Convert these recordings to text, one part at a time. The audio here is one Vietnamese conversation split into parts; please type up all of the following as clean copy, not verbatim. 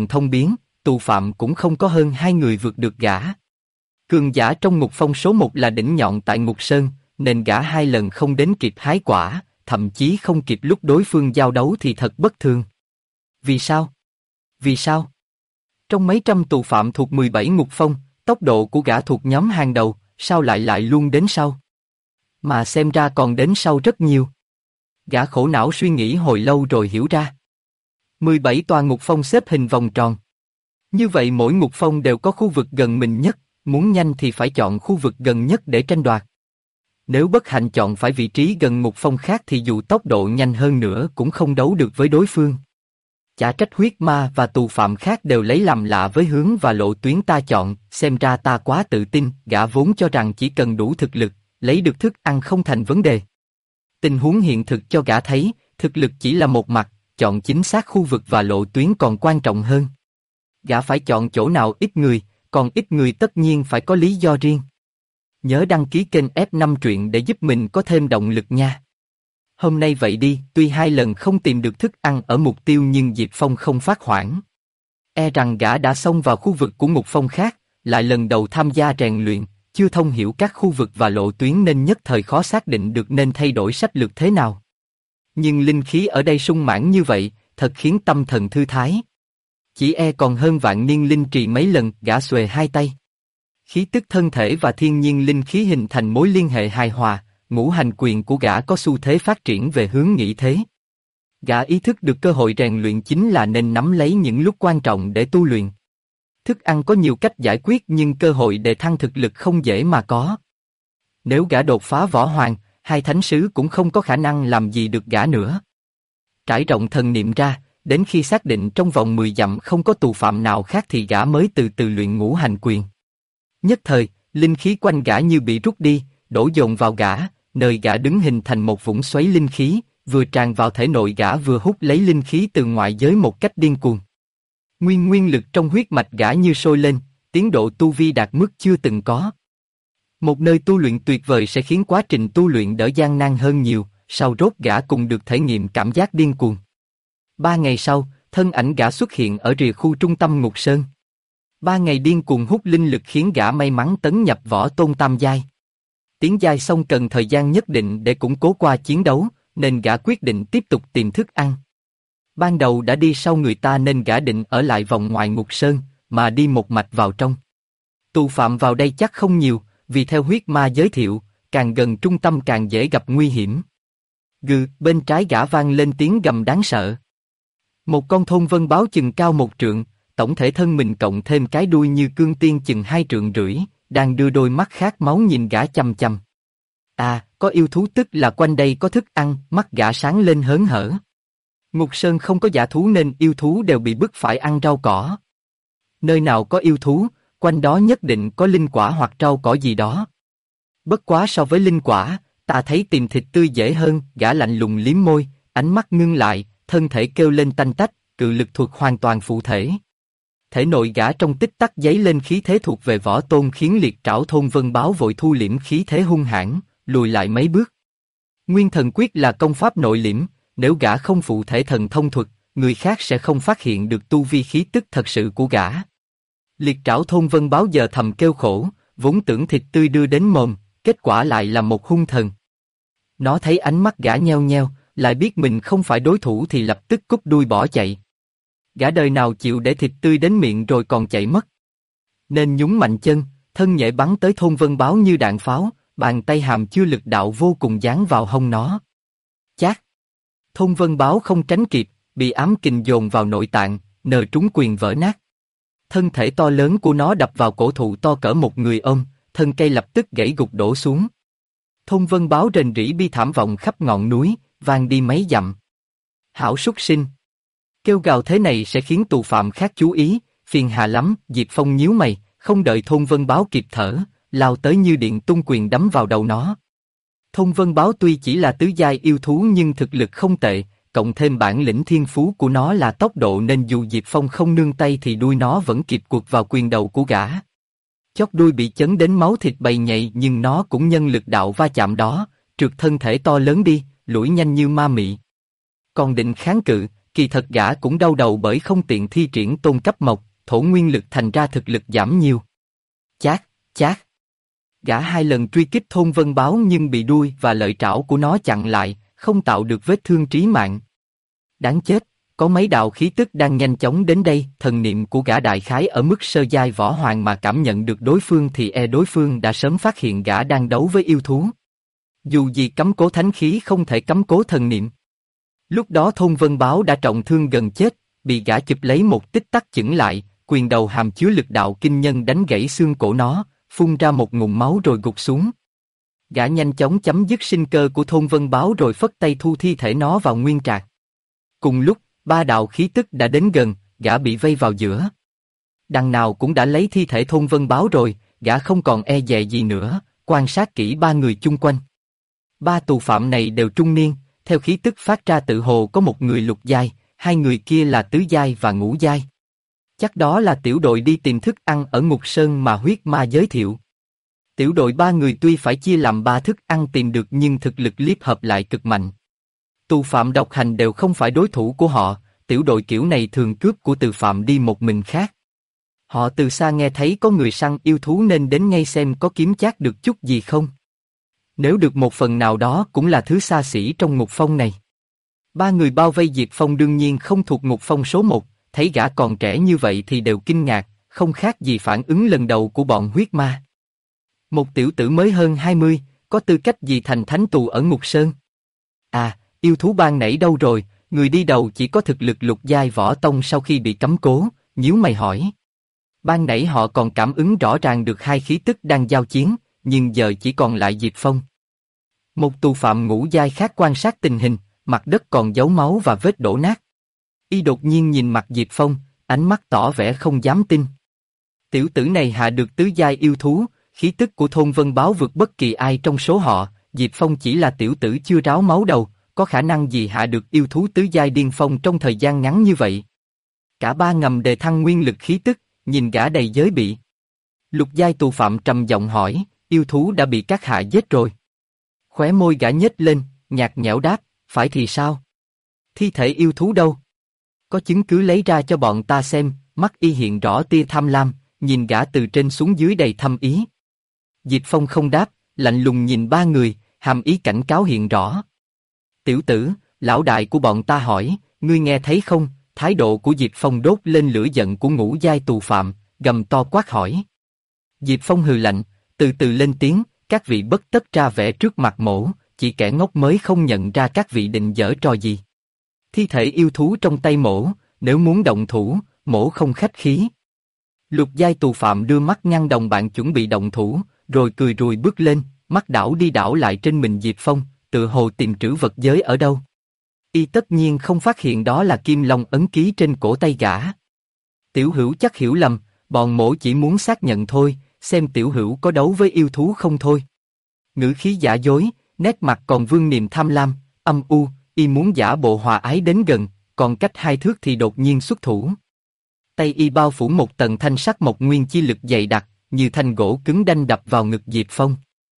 thông biến, tù phạm cũng không có hơn 2 người vượt được gã. Cường giả trong ngục phong số 1 là đỉnh nhọn tại Ngục Sơn, nên gã 2 lần không đến kịp hái quả, thậm chí không kịp lúc đối phương giao đấu thì thật bất thường. Vì sao? Vì sao? Trong mấy trăm tù phạm thuộc 17 ngục phong, tốc độ của gã thuộc nhóm hàng đầu, sao lại luôn đến sau? Mà xem ra còn đến sau rất nhiều. Gã khổ não suy nghĩ hồi lâu rồi hiểu ra. 17 tòa ngục phong xếp hình vòng tròn. Như vậy mỗi ngục phong đều có khu vực gần mình nhất, muốn nhanh thì phải chọn khu vực gần nhất để tranh đoạt. Nếu bất hạnh chọn phải vị trí gần ngục phong khác thì dù tốc độ nhanh hơn nữa cũng không đấu được với đối phương. Chả trách huyết ma và tù phạm khác đều lấy làm lạ với hướng và lộ tuyến ta chọn, xem ra ta quá tự tin, gã vốn cho rằng chỉ cần đủ thực lực, lấy được thức ăn không thành vấn đề. Tình huống hiện thực cho gã thấy, thực lực chỉ là một mặt, chọn chính xác khu vực và lộ tuyến còn quan trọng hơn. Gã phải chọn chỗ nào ít người, còn ít người tất nhiên phải có lý do riêng. Nhớ đăng ký kênh F5 truyện để giúp mình có thêm động lực nha. Hôm nay vậy đi, tuy 2 lần không tìm được thức ăn ở mục tiêu nhưng Diệp Phong không phát hoảng. E rằng gã đã xông vào khu vực của ngục phong khác, lại lần đầu tham gia rèn luyện, chưa thông hiểu các khu vực và lộ tuyến nên nhất thời khó xác định được nên thay đổi sách lược thế nào. Nhưng linh khí ở đây sung mãn như vậy, thật khiến tâm thần thư thái. Chỉ e còn hơn vạn niên linh trì mấy lần, gã xuề hai tay. Khí tức thân thể và thiên nhiên linh khí hình thành mối liên hệ hài hòa, ngũ hành quyền của gã có xu thế phát triển về hướng nghĩ thế. Gã ý thức được cơ hội rèn luyện chính là nên nắm lấy những lúc quan trọng để tu luyện. Thức ăn có nhiều cách giải quyết nhưng cơ hội để thăng thực lực không dễ mà có. Nếu gã đột phá võ hoàng, 2 thánh sứ cũng không có khả năng làm gì được gã nữa. Trải rộng thần niệm ra, đến khi xác định trong vòng 10 dặm không có tù phạm nào khác thì gã mới từ từ luyện ngũ hành quyền. Nhất thời, linh khí quanh gã như bị rút đi, đổ dồn vào gã, nơi gã đứng hình thành một vũng xoáy linh khí, vừa tràn vào thể nội gã vừa hút lấy linh khí từ ngoại giới một cách điên cuồng. Nguyên lực trong huyết mạch gã như sôi lên, tiến độ tu vi đạt mức chưa từng có. Một nơi tu luyện tuyệt vời sẽ khiến quá trình tu luyện đỡ gian nan hơn nhiều, sau rốt gã cùng được thể nghiệm cảm giác điên cuồng. 3 ngày sau, thân ảnh gã xuất hiện ở rìa khu trung tâm Ngục Sơn. 3 ngày điên cuồng hút linh lực khiến gã may mắn tấn nhập võ tôn tam giai. Tiến giai xong cần thời gian nhất định để củng cố qua chiến đấu, nên gã quyết định tiếp tục tìm thức ăn. Ban đầu đã đi sau người ta nên gã định ở lại vòng ngoài Ngục Sơn, mà đi một mạch vào trong. Tù phạm vào đây chắc không nhiều, vì theo huyết ma giới thiệu, càng gần trung tâm càng dễ gặp nguy hiểm. Bên trái gã vang lên tiếng gầm đáng sợ. Một con thôn vân báo chừng cao 1 trượng, tổng thể thân mình cộng thêm cái đuôi như cương tiên chừng 2,5 trượng, đang đưa đôi mắt khát máu nhìn gã chằm chằm. À, có yêu thú tức là quanh đây có thức ăn, mắt gã sáng lên hớn hở. Ngục Sơn không có dã thú nên yêu thú đều bị bức phải ăn rau cỏ. Nơi nào có yêu thú, quanh đó nhất định có linh quả hoặc rau cỏ gì đó. Bất quá so với linh quả, ta thấy tìm thịt tươi dễ hơn, gã lạnh lùng liếm môi, ánh mắt ngưng lại, thân thể kêu lên tanh tách, cự lực thuật hoàn toàn phụ thể. Thể nội gã trong tích tắc giấy lên khí thế thuộc về võ tôn khiến liệt trảo thôn vân báo vội thu liễm khí thế hung hãn, lùi lại mấy bước. Nguyên thần quyết là công pháp nội liễm, nếu gã không phụ thể thần thông thuật, người khác sẽ không phát hiện được tu vi khí tức thật sự của gã. Liệt trảo thôn vân báo giờ thầm kêu khổ, vốn tưởng thịt tươi đưa đến mồm, kết quả lại là một hung thần. Nó thấy ánh mắt gã nheo nheo, lại biết mình không phải đối thủ thì lập tức cúp đuôi bỏ chạy. Gã đời nào chịu để thịt tươi đến miệng rồi còn chạy mất. Nên nhúng mạnh chân, thân nhẹ bắn tới thôn vân báo như đạn pháo, bàn tay hàm chứa lực đạo vô cùng giáng vào hông nó. Chát! Thôn vân báo không tránh kịp, bị ám kình dồn vào nội tạng, nờ trúng quyền vỡ nát. Thân thể to lớn của nó đập vào cổ thụ to cỡ một người ôm, thân cây lập tức gãy gục đổ xuống. Thôn vân báo rền rĩ bi thảm vọng khắp ngọn núi, vang đi mấy dặm. Hảo súc sinh! Kêu gào thế này sẽ khiến tù phạm khác chú ý, phiền hà lắm. Diệp Phong nhíu mày, không đợi thôn vân báo kịp thở, lao tới như điện tung quyền đấm vào đầu nó. Thôn vân báo tuy chỉ là tứ giai yêu thú nhưng thực lực không tệ, cộng thêm bản lĩnh thiên phú của nó là tốc độ nên dù Diệp Phong không nương tay thì đuôi nó vẫn kịp cuộc vào quyền đầu của gã. Chót đuôi bị chấn đến máu thịt bầy nhầy nhưng nó cũng nhân lực đạo va chạm đó, trượt thân thể to lớn đi, lủi nhanh như ma mị. Còn định kháng cự, kỳ thật gã cũng đau đầu bởi không tiện thi triển tôn cấp mộc, thổ nguyên lực thành ra thực lực giảm nhiều. Chát, chát. Gã 2 lần truy kích thôn Vân Báo nhưng bị đuôi và lợi trảo của nó chặn lại, không tạo được vết thương trí mạng. Đáng chết, có mấy đạo khí tức đang nhanh chóng đến đây, thần niệm của gã đại khái ở mức sơ giai võ hoàng mà cảm nhận được đối phương thì đối phương đã sớm phát hiện gã đang đấu với yêu thú. Dù gì cấm cố thánh khí không thể cấm cố thần niệm. Lúc đó thôn Vân Báo đã trọng thương gần chết, bị gã chụp lấy một tích tắc chững lại, quyền đầu hàm chứa lực đạo kinh nhân đánh gãy xương cổ nó, phun ra một ngụm máu rồi gục xuống. Gã nhanh chóng chấm dứt sinh cơ của thôn Vân Báo rồi phất tay thu thi thể nó vào nguyên trạc. Cùng lúc, 3 đạo khí tức đã đến gần, gã bị vây vào giữa. Đằng nào cũng đã lấy thi thể thôn Vân Báo rồi, gã không còn e dè gì nữa, quan sát kỹ 3 người chung quanh. 3 tù phạm này đều trung niên, theo khí tức phát ra tự hồ có một người lục giai, 2 người kia là tứ giai và ngũ giai. Chắc đó là tiểu đội đi tìm thức ăn ở Ngục Sơn mà huyết ma giới thiệu. Tiểu đội 3 người tuy phải chia làm 3 thức ăn tìm được nhưng thực lực liếp hợp lại cực mạnh. Tù phạm độc hành đều không phải đối thủ của họ, tiểu đội kiểu này thường cướp của tù phạm đi một mình khác. Họ từ xa nghe thấy có người săn yêu thú nên đến ngay xem có kiếm chác được chút gì không. Nếu được một phần nào đó cũng là thứ xa xỉ trong ngục phong này. 3 người bao vây Diệp Phong đương nhiên không thuộc ngục phong số 1, thấy gã còn trẻ như vậy thì đều kinh ngạc, không khác gì phản ứng lần đầu của bọn huyết ma. Một tiểu tử mới hơn 20, có tư cách gì thành thánh tù ở Ngục Sơn? À, yêu thú ban nãy đâu rồi, người đi đầu chỉ có thực lực lục giai võ tông sau khi bị cấm cố, nhíu mày hỏi. Ban nãy họ còn cảm ứng rõ ràng được 2 khí tức đang giao chiến, nhưng giờ chỉ còn lại Diệp Phong. Một tù phạm ngũ giai khác quan sát tình hình, mặt đất còn dấu máu và vết đổ nát. Y đột nhiên nhìn mặt Diệp Phong, ánh mắt tỏ vẻ không dám tin. Tiểu tử này hạ được tứ giai yêu thú, khí tức của thôn Vân Báo vượt bất kỳ ai trong số họ, Diệp Phong chỉ là tiểu tử chưa ráo máu đầu, có khả năng gì hạ được yêu thú tứ giai điên phong trong thời gian ngắn như vậy. Cả 3 ngầm đề thăng nguyên lực khí tức, nhìn gã đầy giới bị. Lục giai tù phạm trầm giọng hỏi, yêu thú đã bị các hạ giết rồi. Khóe môi gã nhếch lên, nhạt nhẽo đáp, phải thì sao? Thi thể yêu thú đâu? Có chứng cứ lấy ra cho bọn ta xem, mắt y hiện rõ tia tham lam, nhìn gã từ trên xuống dưới đầy thâm ý. Diệp Phong không đáp, lạnh lùng nhìn 3 người, hàm ý cảnh cáo hiện rõ. Tiểu tử, lão đại của bọn ta hỏi, ngươi nghe thấy không? Thái độ của Diệp Phong đốt lên lửa giận của ngũ giai tù phạm, gầm to quát hỏi. Diệp Phong hừ lạnh, từ từ lên tiếng, các vị bất tất ra vẻ trước mặt mổ, chỉ kẻ ngốc mới không nhận ra các vị định giở trò gì. Thi thể yêu thú trong tay mổ, nếu muốn động thủ, mổ không khách khí. Lục giai tù phạm đưa mắt ngăn đồng bạn chuẩn bị động thủ, rồi cười rùi bước lên, mắt đảo đi đảo lại trên mình Diệp Phong, tự hồ tìm trữ vật giới ở đâu. Y tất nhiên không phát hiện đó là kim long ấn ký trên cổ tay gã. Tiểu Hữu chắc hiểu lầm, bọn mổ chỉ muốn xác nhận thôi, xem Tiểu Hữu có đấu với yêu thú không thôi. Ngữ khí giả dối, nét mặt còn vương niềm tham lam, âm u, y muốn giả bộ hòa ái đến gần, còn cách 2 thước thì đột nhiên xuất thủ. Tay y bao phủ một tầng thanh sắc mộc nguyên chi lực dày đặc, như thanh gỗ cứng đanh đập vào ngực Diệp Phong.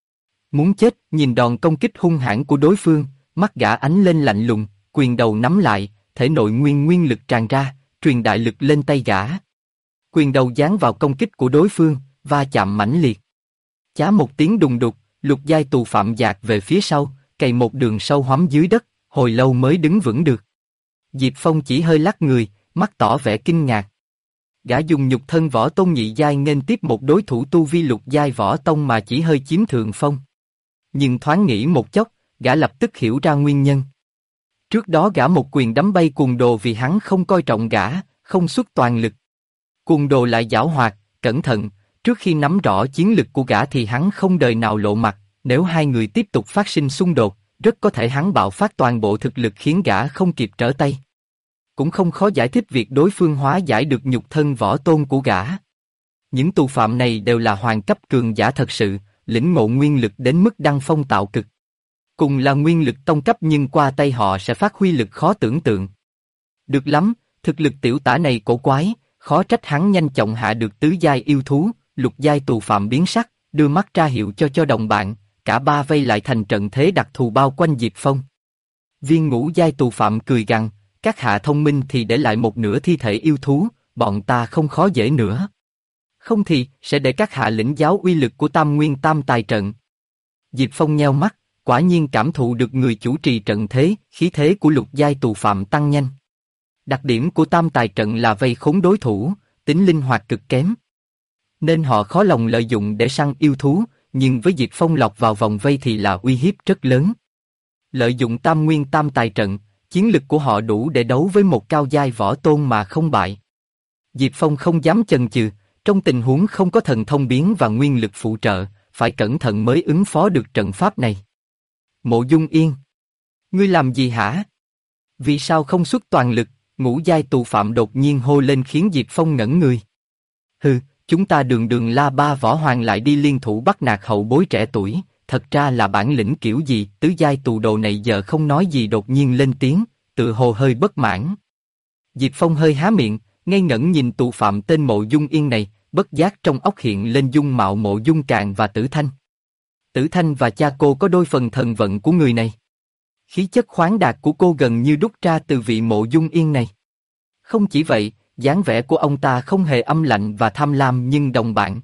Muốn chết, nhìn đòn công kích hung hãn của đối phương, mắt gã ánh lên lạnh lùng, quyền đầu nắm lại, thể nội nguyên lực tràn ra, truyền đại lực lên tay gã. Quyền đầu giáng vào công kích của đối phương, va chạm mãnh liệt. Chá một tiếng đùng đục, lục giai tù phạm dạt về phía sau, cày một đường sâu hoắm dưới đất, hồi lâu mới đứng vững được. Diệp Phong chỉ hơi lắc người, mắt tỏ vẻ kinh ngạc. Gã dùng nhục thân võ tông nhị giai nghênh tiếp một đối thủ tu vi lục giai võ tông mà chỉ hơi chiếm thượng phong. Nhưng thoáng nghĩ một chốc, gã lập tức hiểu ra nguyên nhân. Trước đó gã một quyền đấm bay Cuồng Đồ vì hắn không coi trọng gã, không xuất toàn lực. Cuồng Đồ lại giảo hoạt, cẩn thận, trước khi nắm rõ chiến lực của gã thì hắn không đời nào lộ mặt, nếu 2 người tiếp tục phát sinh xung đột, rất có thể hắn bạo phát toàn bộ thực lực khiến gã không kịp trở tay. Cũng không khó giải thích việc đối phương hóa giải được nhục thân võ tôn của gã. Những tù phạm này đều là hoàng cấp cường giả thật sự, lĩnh ngộ nguyên lực đến mức đăng phong tạo cực. Cùng là nguyên lực tông cấp nhưng qua tay họ sẽ phát huy lực khó tưởng tượng. Được lắm, thực lực tiểu tả này cổ quái, khó trách hắn nhanh chóng hạ được tứ giai yêu thú, lục giai tù phạm biến sắc, đưa mắt ra hiệu cho đồng bạn, cả 3 vây lại thành trận thế đặc thù bao quanh Diệp Phong. Viên ngũ giai tù phạm cười gằn, các hạ thông minh thì để lại một nửa thi thể yêu thú, bọn ta không khó dễ nữa. Không thì, sẽ để các hạ lĩnh giáo uy lực của Tam Nguyên Tam Tài Trận. Diệp Phong nheo mắt, quả nhiên cảm thụ được người chủ trì trận thế, khí thế của lục giai tù phạm tăng nhanh. Đặc điểm của Tam Tài Trận là vây khốn đối thủ, tính linh hoạt cực kém. Nên họ khó lòng lợi dụng để săn yêu thú, nhưng với Diệp Phong lọt vào vòng vây thì là uy hiếp rất lớn. Lợi dụng Tam Nguyên Tam Tài Trận, chiến lực của họ đủ để đấu với một cao giai võ tôn mà không bại. Diệp Phong không dám chần chừ, trong tình huống không có thần thông biến và nguyên lực phụ trợ, phải cẩn thận mới ứng phó được trận pháp này. Mộ Dung Yên, ngươi làm gì hả? Vì sao không xuất toàn lực? Ngũ giai tù phạm đột nhiên hô lên khiến Diệp Phong ngẩn người. Hừ, chúng ta đường đường La Ba võ hoàng lại đi liên thủ bắt nạt hậu bối trẻ tuổi, thật ra là bản lĩnh kiểu gì? Tứ giai tù đồ này giờ không nói gì đột nhiên lên tiếng, tự hồ hơi bất mãn. Diệp Phong hơi há miệng, ngây ngẩn nhìn tù phạm tên Mộ Dung Yên này, bất giác trong óc hiện lên dung mạo Mộ Dung Càn và Tử Thanh. Tử Thanh và cha cô có đôi phần thần vận của người này. Khí chất khoáng đạt của cô gần như đúc ra từ vị Mộ Dung Yên này. Không chỉ vậy, dáng vẻ của ông ta không hề âm lạnh và tham lam nhưng đồng bạn.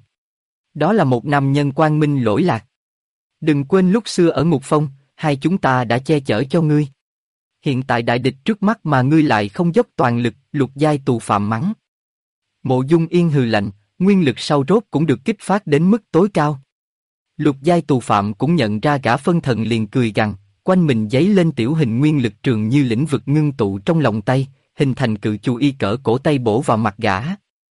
Đó là một nam nhân quang minh lỗi lạc. Đừng quên lúc xưa ở Ngục Phong, hai chúng ta đã che chở cho ngươi. Hiện tại đại địch trước mắt mà ngươi lại không dốc toàn lực, lục giai tù phạm mắng. Mộ Dung Yên hừ lạnh, nguyên lực sau rốt cũng được kích phát đến mức tối cao. Lục giai tù phạm cũng nhận ra gã phân thần liền cười gằn, quanh mình giấy lên tiểu hình nguyên lực trường như lĩnh vực ngưng tụ trong lòng tay, hình thành cự chu y cỡ cổ tay bổ vào mặt gã.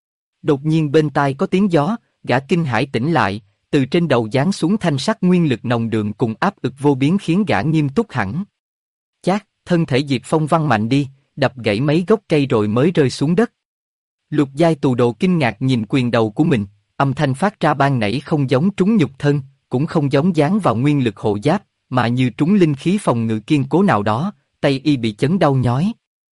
Đột nhiên bên tai có tiếng gió, gã kinh hãi tỉnh lại, từ trên đầu giáng xuống thanh sắc nguyên lực nồng đượm cùng áp ực vô biến khiến gã nghiêm túc hẳn. Chát, thân thể Diệp Phong văng mạnh đi, đập gãy mấy gốc cây rồi mới rơi xuống đất. Lục giai tù đồ kinh ngạc nhìn quyền đầu của mình, âm thanh phát ra ban nãy không giống trúng nhục thân, cũng không giống dán vào nguyên lực hộ giáp, mà như trúng linh khí phòng ngự kiên cố nào đó, tay y bị chấn đau nhói.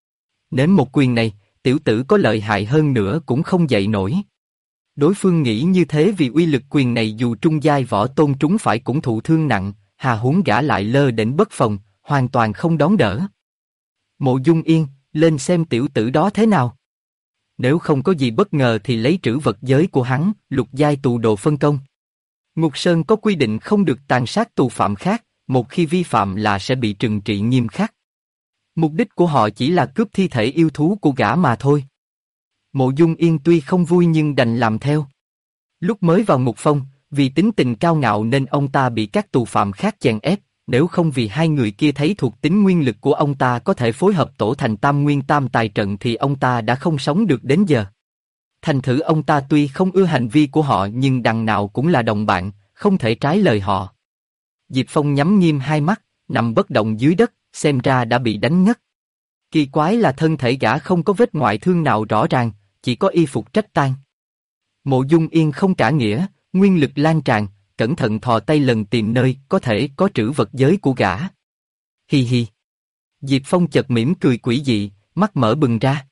Nếm một quyền này, tiểu tử có lợi hại hơn nữa cũng không dậy nổi. Đối phương nghĩ như thế vì uy lực quyền này dù trung giai võ tôn trúng phải cũng thụ thương nặng, hà huống gã lại lơ đến bất phòng, hoàn toàn không đón đỡ. Mộ Dung Yên, lên xem tiểu tử đó thế nào. Nếu không có gì bất ngờ thì lấy trữ vật giới của hắn, lục giai tù đồ phân công. Ngục Sơn có quy định không được tàn sát tù phạm khác, một khi vi phạm là sẽ bị trừng trị nghiêm khắc. Mục đích của họ chỉ là cướp thi thể yêu thú của gã mà thôi. Mộ Dung Yên tuy không vui nhưng đành làm theo. Lúc mới vào Ngục Phong, vì tính tình cao ngạo nên ông ta bị các tù phạm khác chèn ép, nếu không vì hai người kia thấy thuộc tính nguyên lực của ông ta có thể phối hợp tổ thành Tam Nguyên Tam Tài Trận thì ông ta đã không sống được đến giờ. Thành thử ông ta tuy không ưa hành vi của họ nhưng đằng nào cũng là đồng bạn, không thể trái lời họ. Diệp Phong nhắm nghiêm hai mắt, nằm bất động dưới đất, xem ra đã bị đánh ngất. Kỳ quái là thân thể gã không có vết ngoại thương nào rõ ràng, chỉ có y phục rách tan. Mộ Dung Yên không cả nghĩa, nguyên lực lan tràn, cẩn thận thò tay lần tìm nơi có thể có trữ vật giới của gã. Hi hi. Diệp Phong chợt mỉm cười quỷ dị, mắt mở bừng ra.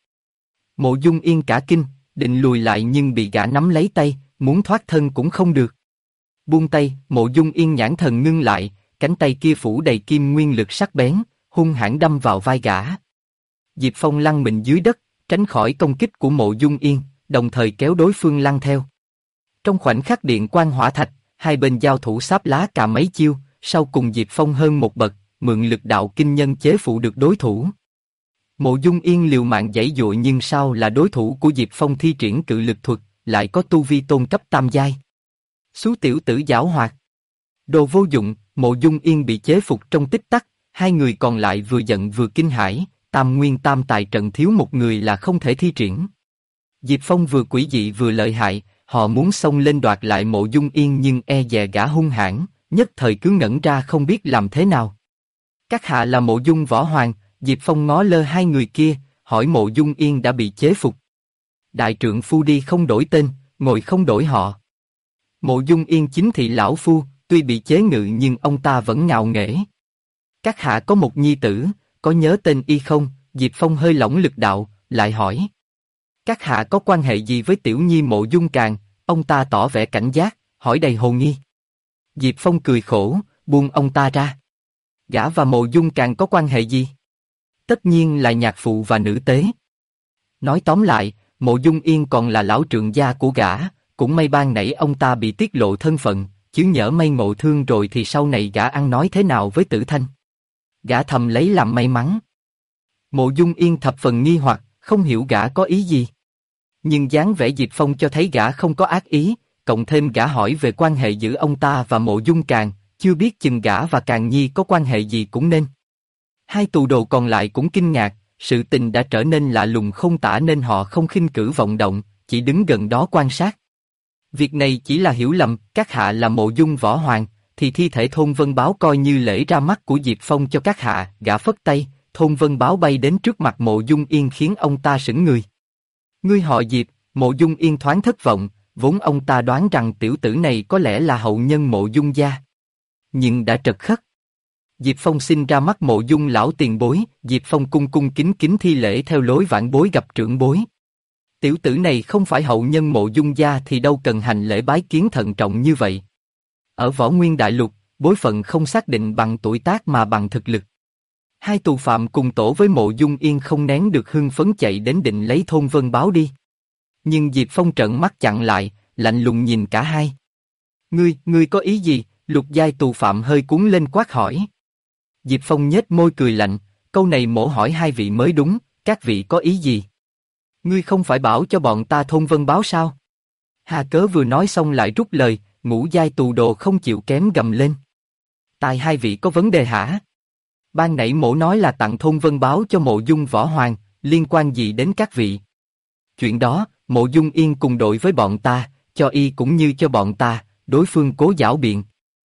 Mộ Dung Yên cả kinh, định lùi lại nhưng bị gã nắm lấy tay, muốn thoát thân cũng không được. Buông tay, Mộ Dung Yên nhãn thần ngưng lại, cánh tay kia phủ đầy kim nguyên lực sắc bén, hung hãn đâm vào vai gã. Diệp Phong lăn mình dưới đất, tránh khỏi công kích của Mộ Dung Yên, đồng thời kéo đối phương lăn theo. Trong khoảnh khắc điện quang hỏa thạch, hai bên giao thủ sáp lá cả mấy chiêu, sau cùng Diệp Phong hơn một bậc, mượn lực đạo kinh nhân chế phụ được đối thủ. Mộ Dung Yên liều mạng giãy giụa nhưng sao là đối thủ của Diệp Phong thi triển cự lực thuật, lại có tu vi tôn cấp tam giai. Xú tiểu tử giảo hoạt. Đồ vô dụng, Mộ Dung Yên bị chế phục trong tích tắc, hai người còn lại vừa giận vừa kinh hãi, Tam Nguyên Tam Tài Trận thiếu một người là không thể thi triển. Diệp Phong vừa quỷ dị vừa lợi hại, họ muốn xông lên đoạt lại Mộ Dung Yên nhưng e dè gã hung hãn, nhất thời cứ ngẩn ra không biết làm thế nào. Các hạ là Mộ Dung Võ Hoàng, Diệp Phong ngó lơ hai người kia, hỏi Mộ Dung Yên đã bị chế phục. Đại trượng phu đi không đổi tên, ngồi không đổi họ. Mộ Dung Yên chính thị lão phu, tuy bị chế ngự nhưng ông ta vẫn ngạo nghễ. Các hạ có một nhi tử, có nhớ tên y không? Diệp Phong hơi lỏng lực đạo, lại hỏi. Các hạ có quan hệ gì với tiểu nhi Mộ Dung Càn? Ông ta tỏ vẻ cảnh giác, hỏi đầy hồ nghi. Diệp Phong cười khổ, buông ông ta ra. Gã và Mộ Dung Càn có quan hệ gì? Tất nhiên là nhạc phụ và nữ tế. Nói tóm lại, Mộ Dung Yên còn là lão trượng gia của gã, cũng may ban nãy ông ta bị tiết lộ thân phận, chứ nhỡ may ngộ thương rồi thì sau này gã ăn nói thế nào với Tử Thanh. Gã thầm lấy làm may mắn. Mộ Dung Yên thập phần nghi hoặc, không hiểu gã có ý gì. Nhưng dáng vẻ Diệp Phong cho thấy gã không có ác ý, cộng thêm gã hỏi về quan hệ giữa ông ta và Mộ Dung Càn, chưa biết chừng gã và Càn Nhi có quan hệ gì cũng nên. Hai tù đồ còn lại cũng kinh ngạc, sự tình đã trở nên lạ lùng không tả nên họ không khinh cử vọng động, chỉ đứng gần đó quan sát. Việc này chỉ là hiểu lầm, các hạ là Mộ Dung Võ Hoàng, thì thi thể Thôn Vân Báo coi như lễ ra mắt của Diệp Phong cho các hạ. Gã phất tay, Thôn Vân Báo bay đến trước mặt Mộ Dung Yên khiến ông ta sững người. Ngươi họ Diệp. Mộ Dung Yên thoáng thất vọng, vốn ông ta đoán rằng tiểu tử này có lẽ là hậu nhân Mộ Dung gia. Nhưng đã trật khất. Diệp Phong xin ra mắt Mộ Dung lão tiền bối. Diệp Phong cung cung kính kính thi lễ theo lối vãn bối gặp trưởng bối. Tiểu tử này không phải hậu nhân Mộ Dung gia thì đâu cần hành lễ bái kiến thận trọng như vậy. Ở Võ Nguyên Đại Lục, bối phận không xác định bằng tuổi tác mà bằng thực lực. Hai tù phạm cùng tổ với Mộ Dung Yên không nén được hưng phấn chạy đến định lấy Thôn Vân Báo đi. Nhưng Diệp Phong trợn mắt chặn lại, lạnh lùng nhìn cả hai. Ngươi có ý gì? Lục giai tù phạm hơi cuốn lên quát hỏi. Diệp Phong nhếch môi cười lạnh, câu này mổ hỏi hai vị mới đúng, các vị có ý gì? Ngươi không phải bảo cho bọn ta Thôn Vân Báo sao? Hà Cớ vừa nói xong lại rút lời, ngũ giai tù đồ không chịu kém gầm lên. Tai hai vị có vấn đề hả? Ban nãy mổ nói là tặng Thôn Vân Báo cho Mộ Dung Võ Hoàng, liên quan gì đến các vị? Chuyện đó, Mộ Dung Yên cùng đội với bọn ta, cho y cũng như cho bọn ta, đối phương cố giảo biện.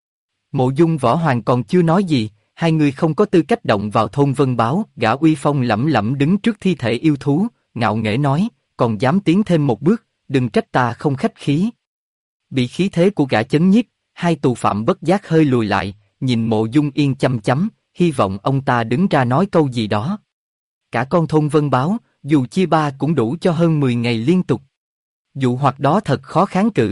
Mộ Dung Võ Hoàng còn chưa nói gì, hai người không có tư cách động vào Thôn Vân Báo. Gã uy phong lẫm lẫm đứng trước thi thể yêu thú, ngạo nghễ nói, còn dám tiến thêm một bước, đừng trách ta không khách khí. Bị khí thế của gã chấn nhiếp, hai tù phạm bất giác hơi lùi lại, nhìn Mộ Dung Yên chăm chăm, hy vọng ông ta đứng ra nói câu gì đó. Cả con Thôn Vân Báo, dù chia ba cũng đủ cho hơn 10 ngày liên tục. Dụ hoặc đó thật khó kháng cự.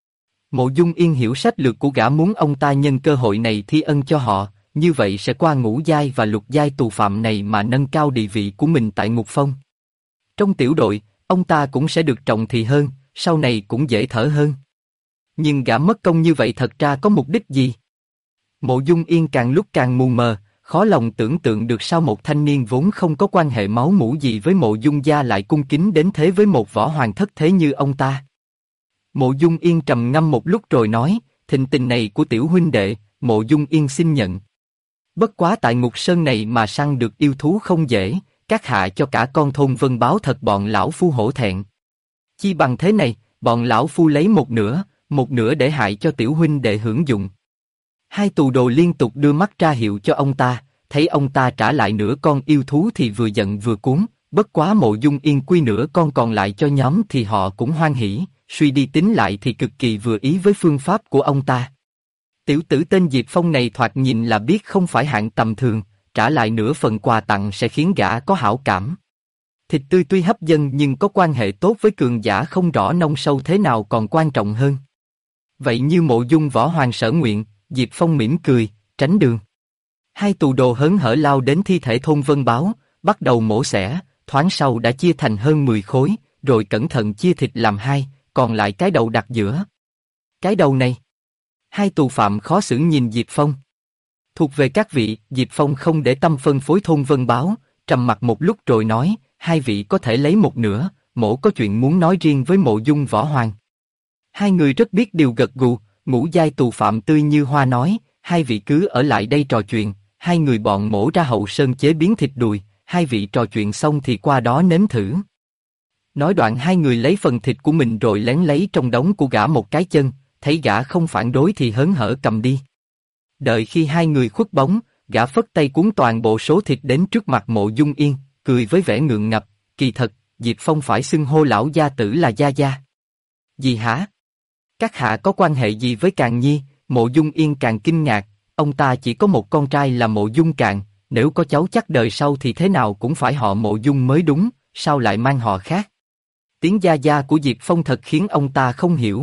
Mộ Dung Yên hiểu sách lược của gã, muốn ông ta nhân cơ hội này thi ân cho họ, như vậy sẽ qua ngũ giai và lục giai tù phạm này mà nâng cao địa vị của mình tại ngục phong. Trong tiểu đội, ông ta cũng sẽ được trọng thị hơn, sau này cũng dễ thở hơn. Nhưng gã mất công như vậy thật ra có mục đích gì? Mộ Dung Yên càng lúc càng mù mờ, khó lòng tưởng tượng được sao một thanh niên vốn không có quan hệ máu mủ gì với Mộ Dung gia lại cung kính đến thế với một võ hoàng thất thế như ông ta. Mộ Dung Yên trầm ngâm một lúc rồi nói, thịnh tình này của tiểu huynh đệ, Mộ Dung Yên xin nhận. Bất quá tại ngục sơn này mà săn được yêu thú không dễ, các hạ cho cả con Thôn Vân Báo thật bọn lão phu hổ thẹn. Chi bằng thế này, bọn lão phu lấy một nửa để hại cho tiểu huynh đệ hưởng dụng. Hai tù đồ liên tục đưa mắt ra hiệu cho ông ta, thấy ông ta trả lại nửa con yêu thú thì vừa giận vừa cuốn, bất quá Mộ Dung Yên quy nửa con còn lại cho nhóm thì họ cũng hoan hỉ, suy đi tính lại thì cực kỳ vừa ý với phương pháp của ông ta. Tiểu tử tên Diệp Phong này thoạt nhìn là biết không phải hạng tầm thường, trả lại nửa phần quà tặng sẽ khiến gã có hảo cảm. Thịt tươi tuy hấp dẫn nhưng có quan hệ tốt với cường giả không rõ nông sâu thế nào còn quan trọng hơn. Vậy như Mộ Dung Võ Hoàng sở nguyện, Diệp Phong mỉm cười, tránh đường. Hai tù đồ hớn hở lao đến thi thể Thôn Vân Báo, bắt đầu mổ xẻ, thoáng sau đã chia thành hơn 10 khối, rồi cẩn thận chia thịt làm hai, còn lại cái đầu đặt giữa. Cái đầu này. Hai tù phạm khó xử nhìn Diệp Phong. Thuộc về các vị, Diệp Phong không để tâm phân phối Thôn Vân Báo, trầm mặc một lúc rồi nói, hai vị có thể lấy một nửa, mổ có chuyện muốn nói riêng với Mộ Dung Võ Hoàng. Hai người rất biết điều gật gù, ngũ giai tù phạm tươi như hoa nói, hai vị cứ ở lại đây trò chuyện, hai người bọn mổ ra hậu sơn chế biến thịt đùi, hai vị trò chuyện xong thì qua đó nếm thử. Nói đoạn hai người lấy phần thịt của mình rồi lén lấy trong đống của gã một cái chân, thấy gã không phản đối thì hớn hở cầm đi. Đợi khi hai người khuất bóng, gã phất tay cuốn toàn bộ số thịt đến trước mặt Mộ Dung Yên, cười với vẻ ngượng ngập, kỳ thật, Diệp Phong phải xưng hô lão gia tử là gia gia. Gì hả? Các hạ có quan hệ gì với Càn Nhi? Mộ Dung Yên càng kinh ngạc, ông ta chỉ có một con trai là Mộ Dung Càn, nếu có cháu chắc đời sau thì thế nào cũng phải họ Mộ Dung mới đúng, sao lại mang họ khác? Tiếng gia gia của Diệp Phong thật khiến ông ta không hiểu.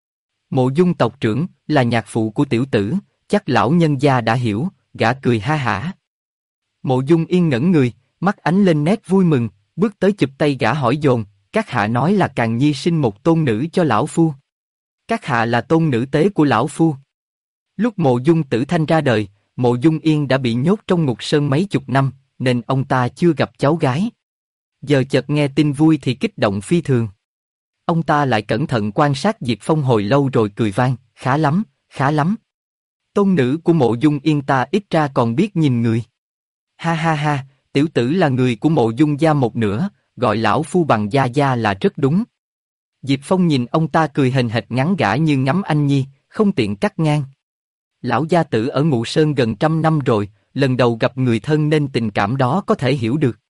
Mộ Dung tộc trưởng là nhạc phụ của tiểu tử, chắc lão nhân gia đã hiểu, gã cười ha hả. Mộ Dung Yên ngẩn người, mắt ánh lên nét vui mừng, bước tới chụp tay gã hỏi dồn, các hạ nói là Càn Nhi sinh một tôn nữ cho lão phu. Các hạ là tôn nữ tế của lão phu. Lúc Mộ Dung Tử Thanh ra đời, Mộ Dung Yên đã bị nhốt trong ngục sơn mấy chục năm, nên ông ta chưa gặp cháu gái. Giờ chợt nghe tin vui thì kích động phi thường. Ông ta lại cẩn thận quan sát Diệp Phong hồi lâu rồi cười vang, khá lắm, khá lắm. Tôn nữ của Mộ Dung Yên ta ít ra còn biết nhìn người. Ha ha ha, tiểu tử là người của Mộ Dung gia một nửa, gọi lão phu bằng gia gia là rất đúng. Diệp Phong nhìn ông ta cười hềnh hệt ngắn gã như ngắm anh nhi, không tiện cắt ngang. Lão gia tử ở Ngụ Sơn gần 100 năm rồi, lần đầu gặp người thân nên tình cảm đó có thể hiểu được.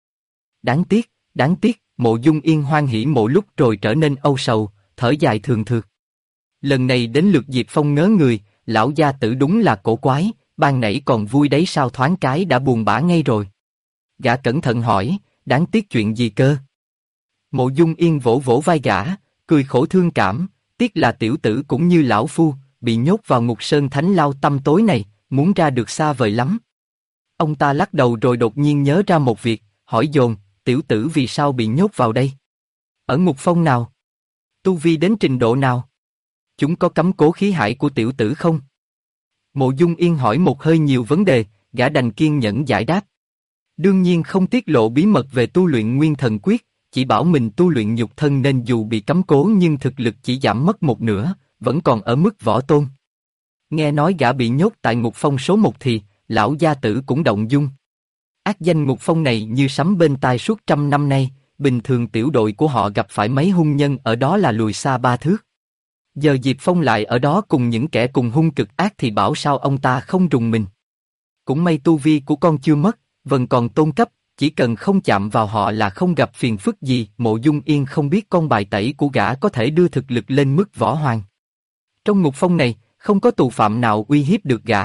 Đáng tiếc, Mộ Dung Yên hoan hỉ một lúc rồi trở nên âu sầu, thở dài thường thượt. Lần này đến lượt Diệp Phong ngớ người, lão gia tử đúng là cổ quái, ban nãy còn vui đấy sao thoáng cái đã buồn bã ngay rồi. Gã cẩn thận hỏi, đáng tiếc chuyện gì cơ? Mộ Dung Yên vỗ vỗ vai gã, cười khổ thương cảm, tiếc là tiểu tử cũng như lão phu, bị nhốt vào ngục sơn thánh lao tăm tối này, muốn ra được xa vời lắm. Ông ta lắc đầu rồi đột nhiên nhớ ra một việc, hỏi dồn, tiểu tử vì sao bị nhốt vào đây? Ở ngục phong nào? Tu vi đến trình độ nào? Chúng có cấm cố khí hải của tiểu tử không? Mộ Dung Yên hỏi một hơi nhiều vấn đề, gã đành kiên nhẫn giải đáp. Đương nhiên không tiết lộ bí mật về tu luyện Nguyên Thần Quyết, chỉ bảo mình tu luyện nhục thân nên dù bị cấm cố nhưng thực lực chỉ giảm mất một nửa, vẫn còn ở mức võ tôn. Nghe nói gã bị nhốt tại ngục phong số 1 thì, lão gia tử cũng động dung. Ác danh ngục phong này như sấm bên tai suốt 100 năm nay, bình thường tiểu đội của họ gặp phải mấy hung nhân ở đó là lùi xa 3 thước. Giờ Diệp Phong lại ở đó cùng những kẻ cùng hung cực ác thì bảo sao ông ta không rùng mình. Cũng may tu vi của con chưa mất, vẫn còn tôn cấp, chỉ cần không chạm vào họ là không gặp phiền phức gì. Mộ Dung Yên không biết con bài tẩy của gã có thể đưa thực lực lên mức võ hoàng. Trong ngục phong này, không có tù phạm nào uy hiếp được gã.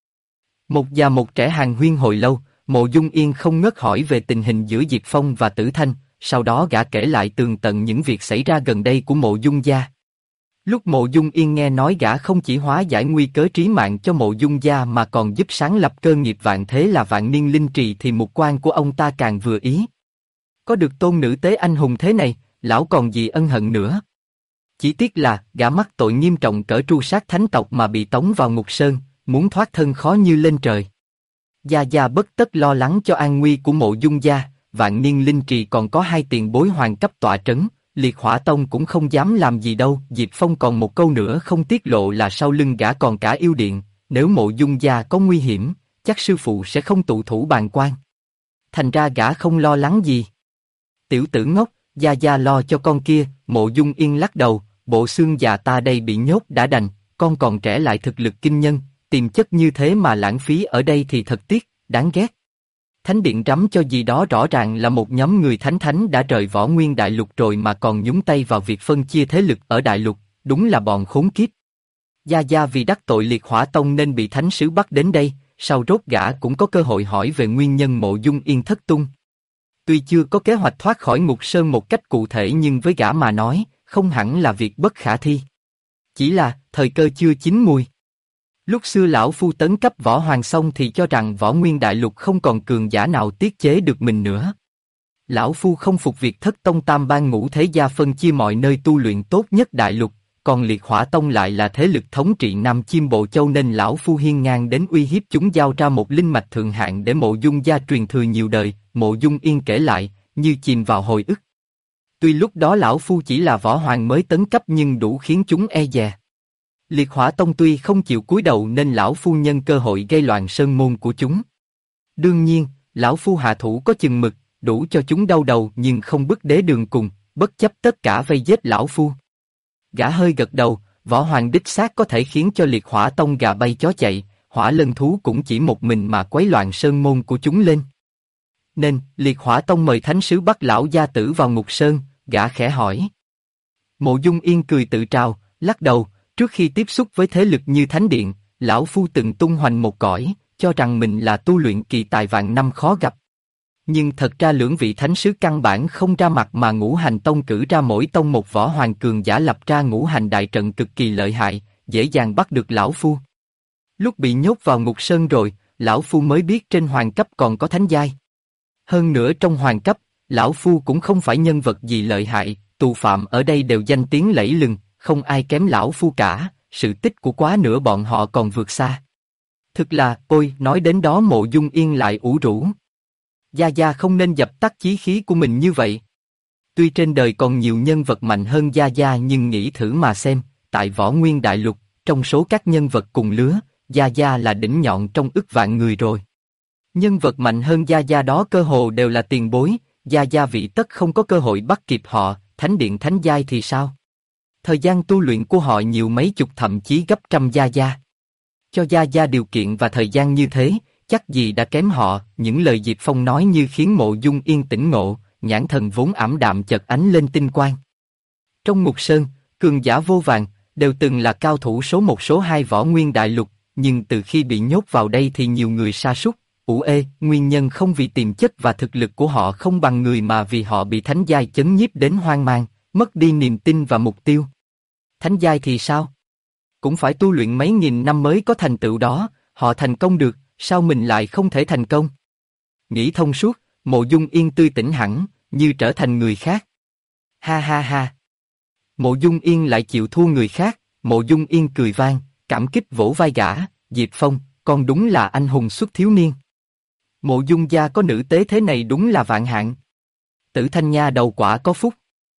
Một già một trẻ hàn huyên hồi lâu, Mộ Dung Yên không ngớt hỏi về tình hình giữa Diệp Phong và Tử Thanh, sau đó gã kể lại tường tận những việc xảy ra gần đây của Mộ Dung gia. Lúc Mộ Dung Yên nghe nói gã không chỉ hóa giải nguy cớ trí mạng cho Mộ Dung gia mà còn giúp sáng lập cơ nghiệp vạn thế là Vạn Niên Linh Trì thì mục quan của ông ta càng vừa ý. Có được tôn nữ tế anh hùng thế này, lão còn gì ân hận nữa. Chỉ tiếc là gã mắc tội nghiêm trọng cỡ tru sát thánh tộc mà bị tống vào ngục sơn, muốn thoát thân khó như lên trời. Gia Gia bất tất lo lắng cho an nguy của Mộ Dung gia, Vạn Niên Linh Trì còn có 2 tiền bối hoàng cấp tọa trấn, Liệt Hỏa Tông cũng không dám làm gì đâu. Diệp Phong còn một câu nữa không tiết lộ là sau lưng gã còn cả yêu điện, nếu Mộ Dung gia có nguy hiểm, chắc sư phụ sẽ không tụ thủ bàn quan. Thành ra gã không lo lắng gì. Tiểu tử ngốc, Gia Gia lo cho con kia. Mộ Dung Yên lắc đầu, bộ xương già ta đây bị nhốt đã đành, con còn trẻ lại thực lực kinh nhân, tiềm chất như thế mà lãng phí ở đây thì thật tiếc, đáng ghét. Thánh điện rắm cho gì đó rõ ràng là một nhóm người thánh đã rời Võ Nguyên Đại Lục rồi mà còn nhúng tay vào việc phân chia thế lực ở Đại Lục, đúng là bọn khốn kiếp. Gia Gia vì đắc tội Liệt Hỏa Tông nên bị thánh sứ bắt đến đây, sau rốt gã cũng có cơ hội hỏi về nguyên nhân Mộ Dung Yên thất tung. Tuy chưa có kế hoạch thoát khỏi ngục sơn một cách cụ thể nhưng với gã mà nói, không hẳn là việc bất khả thi. Chỉ là, thời cơ chưa chín mùi. Lúc xưa lão phu tấn cấp võ hoàng xong thì cho rằng Võ Nguyên Đại Lục không còn cường giả nào tiết chế được mình nữa. Lão phu không phục việc Thất Tông Tam Bang Ngũ Thế Gia phân chia mọi nơi tu luyện tốt nhất Đại Lục, còn Liệt Hỏa Tông lại là thế lực thống trị Nam Chiêm Bộ Châu nên lão phu hiên ngang đến uy hiếp chúng giao ra một linh mạch thượng hạng để Mộ Dung gia truyền thừa nhiều đời. Mộ Dung Yên kể lại, như chìm vào hồi ức. Tuy lúc đó lão phu chỉ là võ hoàng mới tấn cấp nhưng đủ khiến chúng e dè. Liệt Hỏa Tông tuy không chịu cúi đầu nên lão phu nhân cơ hội gây loạn sơn môn của chúng. Đương nhiên, lão phu hạ thủ có chừng mực, đủ cho chúng đau đầu nhưng không bức đế đường cùng, bất chấp tất cả vây giết lão phu. Gã hơi gật đầu, võ hoàng đích xác có thể khiến cho Liệt Hỏa Tông gà bay chó chạy, Hỏa Lân Thú cũng chỉ một mình mà quấy loạn sơn môn của chúng lên. Nên, Liệt Hỏa Tông mời thánh sứ bắt lão gia tử vào ngục sơn, gã khẽ hỏi. Mộ Dung Yên cười tự trào, lắc đầu, trước khi tiếp xúc với thế lực như Thánh Điện, lão phu từng tung hoành một cõi, cho rằng mình là tu luyện kỳ tài vạn năm khó gặp. Nhưng thật ra lưỡng vị thánh sứ căn bản không ra mặt mà Ngũ Hành Tông cử ra mỗi tông một võ hoàng cường giả lập ra Ngũ Hành đại trận cực kỳ lợi hại, dễ dàng bắt được lão phu. Lúc bị nhốt vào ngục sơn rồi, lão phu mới biết trên hoàng cấp còn có thánh giai. Hơn nữa trong hoàng cấp, lão phu cũng không phải nhân vật gì lợi hại, tù phạm ở đây đều danh tiếng lẫy lừng, không ai kém lão phu cả, sự tích của quá nữa bọn họ còn vượt xa. Thực là, ôi, nói đến đó Mộ Dung Yên lại ủ rũ. Gia Gia không nên dập tắt chí khí của mình như vậy. Tuy trên đời còn nhiều nhân vật mạnh hơn Gia Gia nhưng nghĩ thử mà xem, tại Võ Nguyên Đại Lục, trong số các nhân vật cùng lứa, Gia Gia là đỉnh nhọn trong ức vạn người rồi. Nhân vật mạnh hơn Gia Gia đó cơ hồ đều là tiền bối, Gia Gia vị tất không có cơ hội bắt kịp họ, thánh điện thánh giai thì sao? Thời gian tu luyện của họ nhiều mấy chục thậm chí gấp trăm Gia Gia. Cho Gia Gia điều kiện và thời gian như thế, chắc gì đã kém họ, những lời Diệp Phong nói như khiến Mộ Dung Yên tỉnh ngộ, nhãn thần vốn ảm đạm chợt ánh lên tinh quang. Trong Ngục Sơn, cường giả vô vàn, đều từng là cao thủ số một số hai Võ Nguyên Đại Lục, nhưng từ khi bị nhốt vào đây thì nhiều người sa sút, ủ ê, nguyên nhân không vì tiềm chất và thực lực của họ không bằng người mà vì họ bị thánh giai chấn nhiếp đến hoang mang, mất đi niềm tin và mục tiêu. Thánh giai thì sao? Cũng phải tu luyện mấy nghìn năm mới có thành tựu đó, họ thành công được, sao mình lại không thể thành công? Nghĩ thông suốt, Mộ Dung Yên tươi tỉnh hẳn, như trở thành người khác. Ha ha ha. Mộ Dung Yên lại chịu thua người khác, Mộ Dung Yên cười vang, cảm kích vỗ vai gã, Diệp Phong, con đúng là anh hùng xuất thiếu niên. Mộ Dung gia có nữ tế thế này đúng là vạn hạnh. Tử Thanh Nha đầu quả có phúc.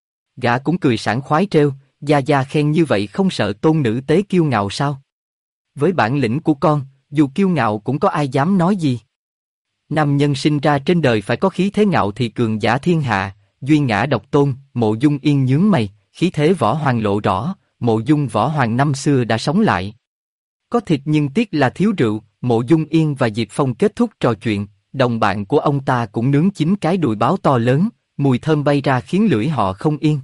Gã cũng cười sảng khoái trêu, Gia Gia khen như vậy không sợ tôn nữ tế kiêu ngạo sao? Với bản lĩnh của con, dù kiêu ngạo cũng có ai dám nói gì. Nam nhân sinh ra trên đời phải có khí thế ngạo thì cường giả thiên hạ, duy ngã độc tôn, Mộ Dung Yên nhướng mày, khí thế võ hoàng lộ rõ, Mộ Dung võ hoàng năm xưa đã sống lại. Có thịt nhưng tiếc là thiếu rượu, Mộ Dung Yên và Diệp Phong kết thúc trò chuyện, đồng bạn của ông ta cũng nướng chín cái đùi báo to lớn, mùi thơm bay ra khiến lưỡi họ không yên.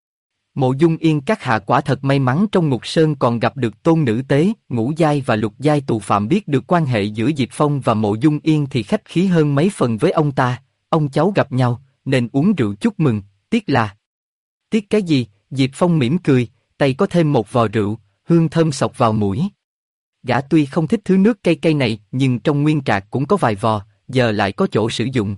Mộ Dung Yên các hạ quả thật may mắn trong Ngục Sơn còn gặp được tôn nữ tế, ngũ giai và lục giai tù phạm biết được quan hệ giữa Diệp Phong và Mộ Dung Yên thì khách khí hơn mấy phần với ông ta, ông cháu gặp nhau, nên uống rượu chúc mừng, tiếc là... Tiếc cái gì? Diệp Phong mỉm cười, tay có thêm một vò rượu, hương thơm xộc vào mũi. Gã tuy không thích thứ nước cay cay này, nhưng trong nguyên trạc cũng có vài vò, giờ lại có chỗ sử dụng.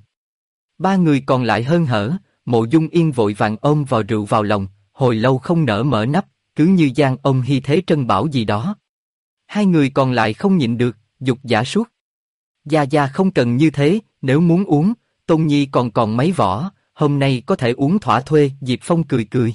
Ba người còn lại hớn hở, Mộ Dung Yên vội vàng ôm vò rượu vào lòng, hồi lâu không nỡ mở nắp, cứ như giang ông hy thế trân bảo gì đó. Hai người còn lại không nhịn được, dục dã suốt. Gia Gia không cần như thế, nếu muốn uống, Tôn Nhi còn mấy vỏ, hôm nay có thể uống thỏa thuê. Diệp Phong cười cười.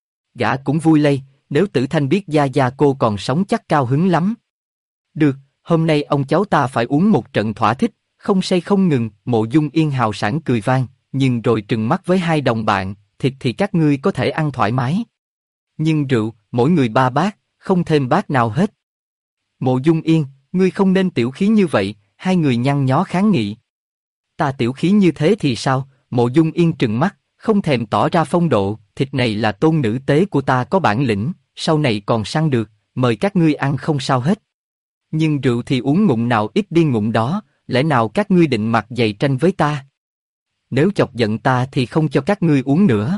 Gã cũng vui lây, nếu Tử Thanh biết Gia Gia cô còn sống chắc cao hứng lắm. Được, hôm nay ông cháu ta phải uống một trận thỏa thích, không say không ngừng. Mộ Dung Yên hào sảng cười vang, nhưng rồi trừng mắt với hai đồng bạn, thịt thì các ngươi có thể ăn thoải mái. Nhưng rượu, mỗi người 3 bát, không thêm bát nào hết. Mộ Dung Yên, ngươi không nên tiểu khí như vậy, hai người nhăn nhó kháng nghị. Ta tiểu khí như thế thì sao? Mộ Dung Yên trừng mắt, không thèm tỏ ra phong độ, thịt này là tôn nữ tế của ta có bản lĩnh, sau này còn săn được, mời các ngươi ăn không sao hết. Nhưng rượu thì uống ngụm nào ít đi ngụm đó, lẽ nào các ngươi định mặt dày tranh với ta? Nếu chọc giận ta thì không cho các ngươi uống nữa.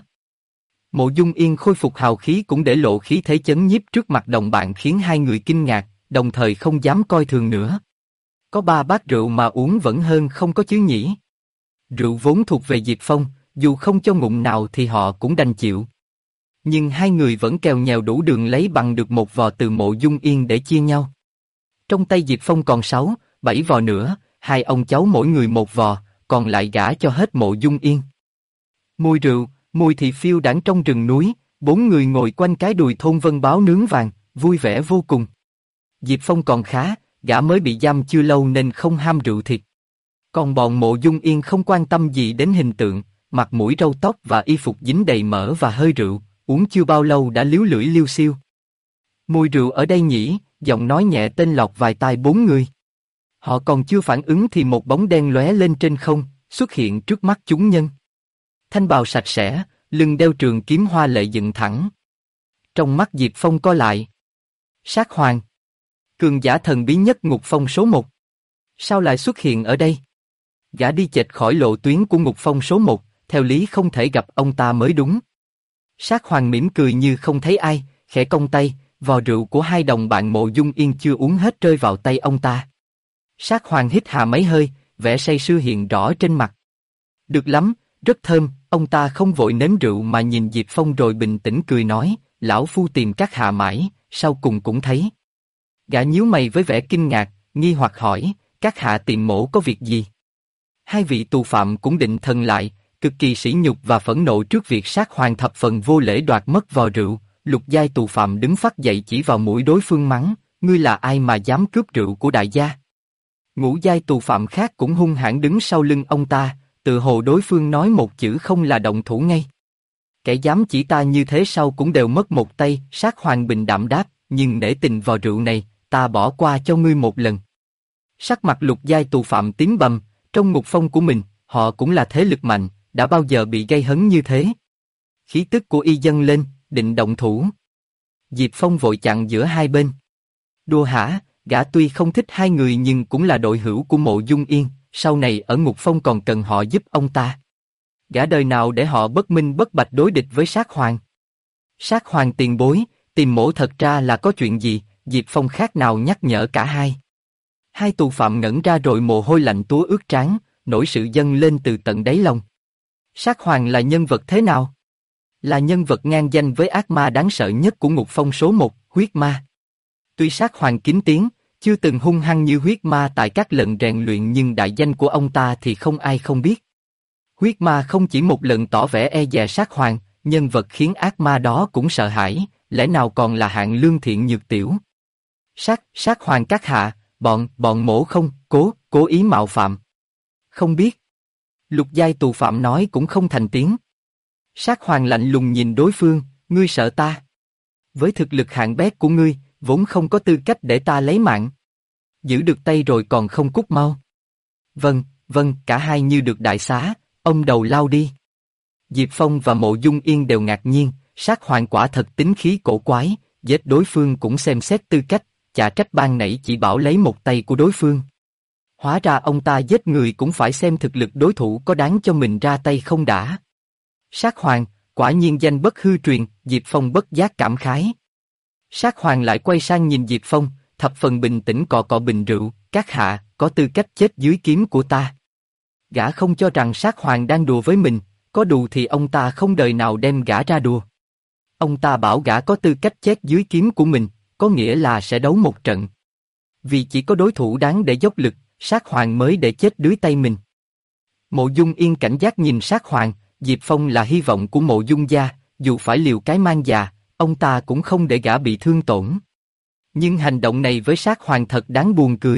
Mộ Dung Yên khôi phục hào khí cũng để lộ khí thế chấn nhiếp trước mặt đồng bạn khiến hai người kinh ngạc, đồng thời không dám coi thường nữa. Có 3 bát rượu mà uống vẫn hơn không có chứ nhỉ. Rượu vốn thuộc về Diệp Phong, dù không cho ngụm nào thì họ cũng đành chịu. Nhưng hai người vẫn kèo nhèo đủ đường lấy bằng được một vò từ Mộ Dung Yên để chia nhau. Trong tay Diệp Phong còn 6, 7 vò nữa, hai ông cháu mỗi người một vò, còn lại gả cho hết Mộ Dung Yên. Mùi rượu, mùi thị phiêu đãng trong rừng núi, 4 người ngồi quanh cái đùi thôn vân báo nướng vàng, vui vẻ vô cùng. Diệp Phong còn khá, gã mới bị giam chưa lâu nên không ham rượu thịt. Còn bọn Mộ Dung Yên không quan tâm gì đến hình tượng, mặt mũi râu tóc và y phục dính đầy mỡ và hơi rượu, uống chưa bao lâu đã líu lưỡi liêu xiêu. Mùi rượu ở đây nhỉ? Giọng nói nhẹ tên lọt vài tai 4 người. Họ còn chưa phản ứng thì một bóng đen lóe lên trên không, xuất hiện trước mắt chúng nhân. Thanh bào sạch sẽ, lưng đeo trường kiếm hoa lệ dựng thẳng. Trong mắt Diệp Phong co lại. Sát Hoàng, cường giả thần bí nhất Ngục Phong số 1. Sao lại xuất hiện ở đây? Gã đi chệch khỏi lộ tuyến của Ngục Phong số 1, theo lý không thể gặp ông ta mới đúng. Sát Hoàng mỉm cười như không thấy ai, khẽ cong tay, vò rượu của hai đồng bạn Mộ Dung Yên chưa uống hết rơi vào tay ông ta. Sát Hoàng hít hà mấy hơi, vẻ say sưa hiện rõ trên mặt. Được lắm, rất thơm. Ông ta không vội nếm rượu mà nhìn Diệp Phong rồi bình tĩnh cười nói, lão phu tìm các hạ mãi, sau cùng cũng thấy. Gã nhíu mày với vẻ kinh ngạc, nghi hoặc hỏi, các hạ tìm mổ có việc gì? Hai vị tù phạm cũng định thần lại, cực kỳ sỉ nhục và phẫn nộ trước việc sát hoàng thập phần vô lễ đoạt mất vò rượu. Lục giai tù phạm đứng phắt dậy chỉ vào mũi đối phương mắng, ngươi là ai mà dám cướp rượu của đại gia? Ngũ giai tù phạm khác cũng hung hãn đứng sau lưng ông ta, tự hồ đối phương nói một chữ không là động thủ ngay. Kẻ dám chỉ ta như thế sau cũng đều mất một tay. Sát hoàng bình đạm đáp, nhưng nể tình vò rượu này, ta bỏ qua cho ngươi một lần. Sắc mặt lục giai tù phạm tím bầm, trong ngục phong của mình, họ cũng là thế lực mạnh, đã bao giờ bị gây hấn như thế. Khí tức của y dâng lên, định động thủ. Diệp Phong vội chặn giữa hai bên. Đùa hả, gã tuy không thích hai người nhưng cũng là đội hữu của Mộ Dung Yên, sau này ở ngục phong còn cần họ giúp ông ta. Gã đời nào để họ bất minh bất bạch đối địch với sát hoàng. Sát hoàng tiền bối, tìm mổ thật ra là có chuyện gì? Diệp Phong khác nào nhắc nhở cả hai. Hai tù phạm ngẩn ra rồi mồ hôi lạnh túa ướt trán, nỗi sự dâng lên từ tận đáy lòng. Sát hoàng là nhân vật thế nào? Là nhân vật ngang danh với ác ma đáng sợ nhất của ngục phong số 1, huyết ma. Tuy sát hoàng kín tiếng, chưa từng hung hăng như huyết ma tại các lần rèn luyện nhưng đại danh của ông ta thì không ai không biết. Huyết ma không chỉ một lần tỏ vẻ e dè sát hoàng, nhân vật khiến ác ma đó cũng sợ hãi, lẽ nào còn là hạng lương thiện nhược tiểu. Sát hoàng các hạ, bọn mổ không, cố ý mạo phạm. Không biết. Lục giai tù phạm nói cũng không thành tiếng. Sát hoàng lạnh lùng nhìn đối phương, ngươi sợ ta? Với thực lực hạng bét của ngươi, vốn không có tư cách để ta lấy mạng. Giữ được tay rồi còn không cút mau. Vâng, cả hai như được đại xá, ông đầu lao đi. Diệp Phong và Mộ Dung Yên đều ngạc nhiên, sát hoàng quả thật tính khí cổ quái, giết đối phương cũng xem xét tư cách, chả trách ban nãy chỉ bảo lấy một tay của đối phương. Hóa ra ông ta giết người cũng phải xem thực lực đối thủ có đáng cho mình ra tay không đã. Sát hoàng, quả nhiên danh bất hư truyền, Diệp Phong bất giác cảm khái. Sát hoàng lại quay sang nhìn Diệp Phong, thập phần bình tĩnh cọ cọ bình rượu, các hạ, có tư cách chết dưới kiếm của ta. Gã không cho rằng sát hoàng đang đùa với mình, có đùa thì ông ta không đời nào đem gã ra đùa. Ông ta bảo gã có tư cách chết dưới kiếm của mình, có nghĩa là sẽ đấu một trận. Vì chỉ có đối thủ đáng để dốc lực, sát hoàng mới để chết dưới tay mình. Mộ Dung Yên cảnh giác nhìn sát hoàng, Diệp Phong là hy vọng của Mộ Dung gia, dù phải liều cái mang già, ông ta cũng không để gã bị thương tổn. Nhưng hành động này với sát hoàng thật đáng buồn cười.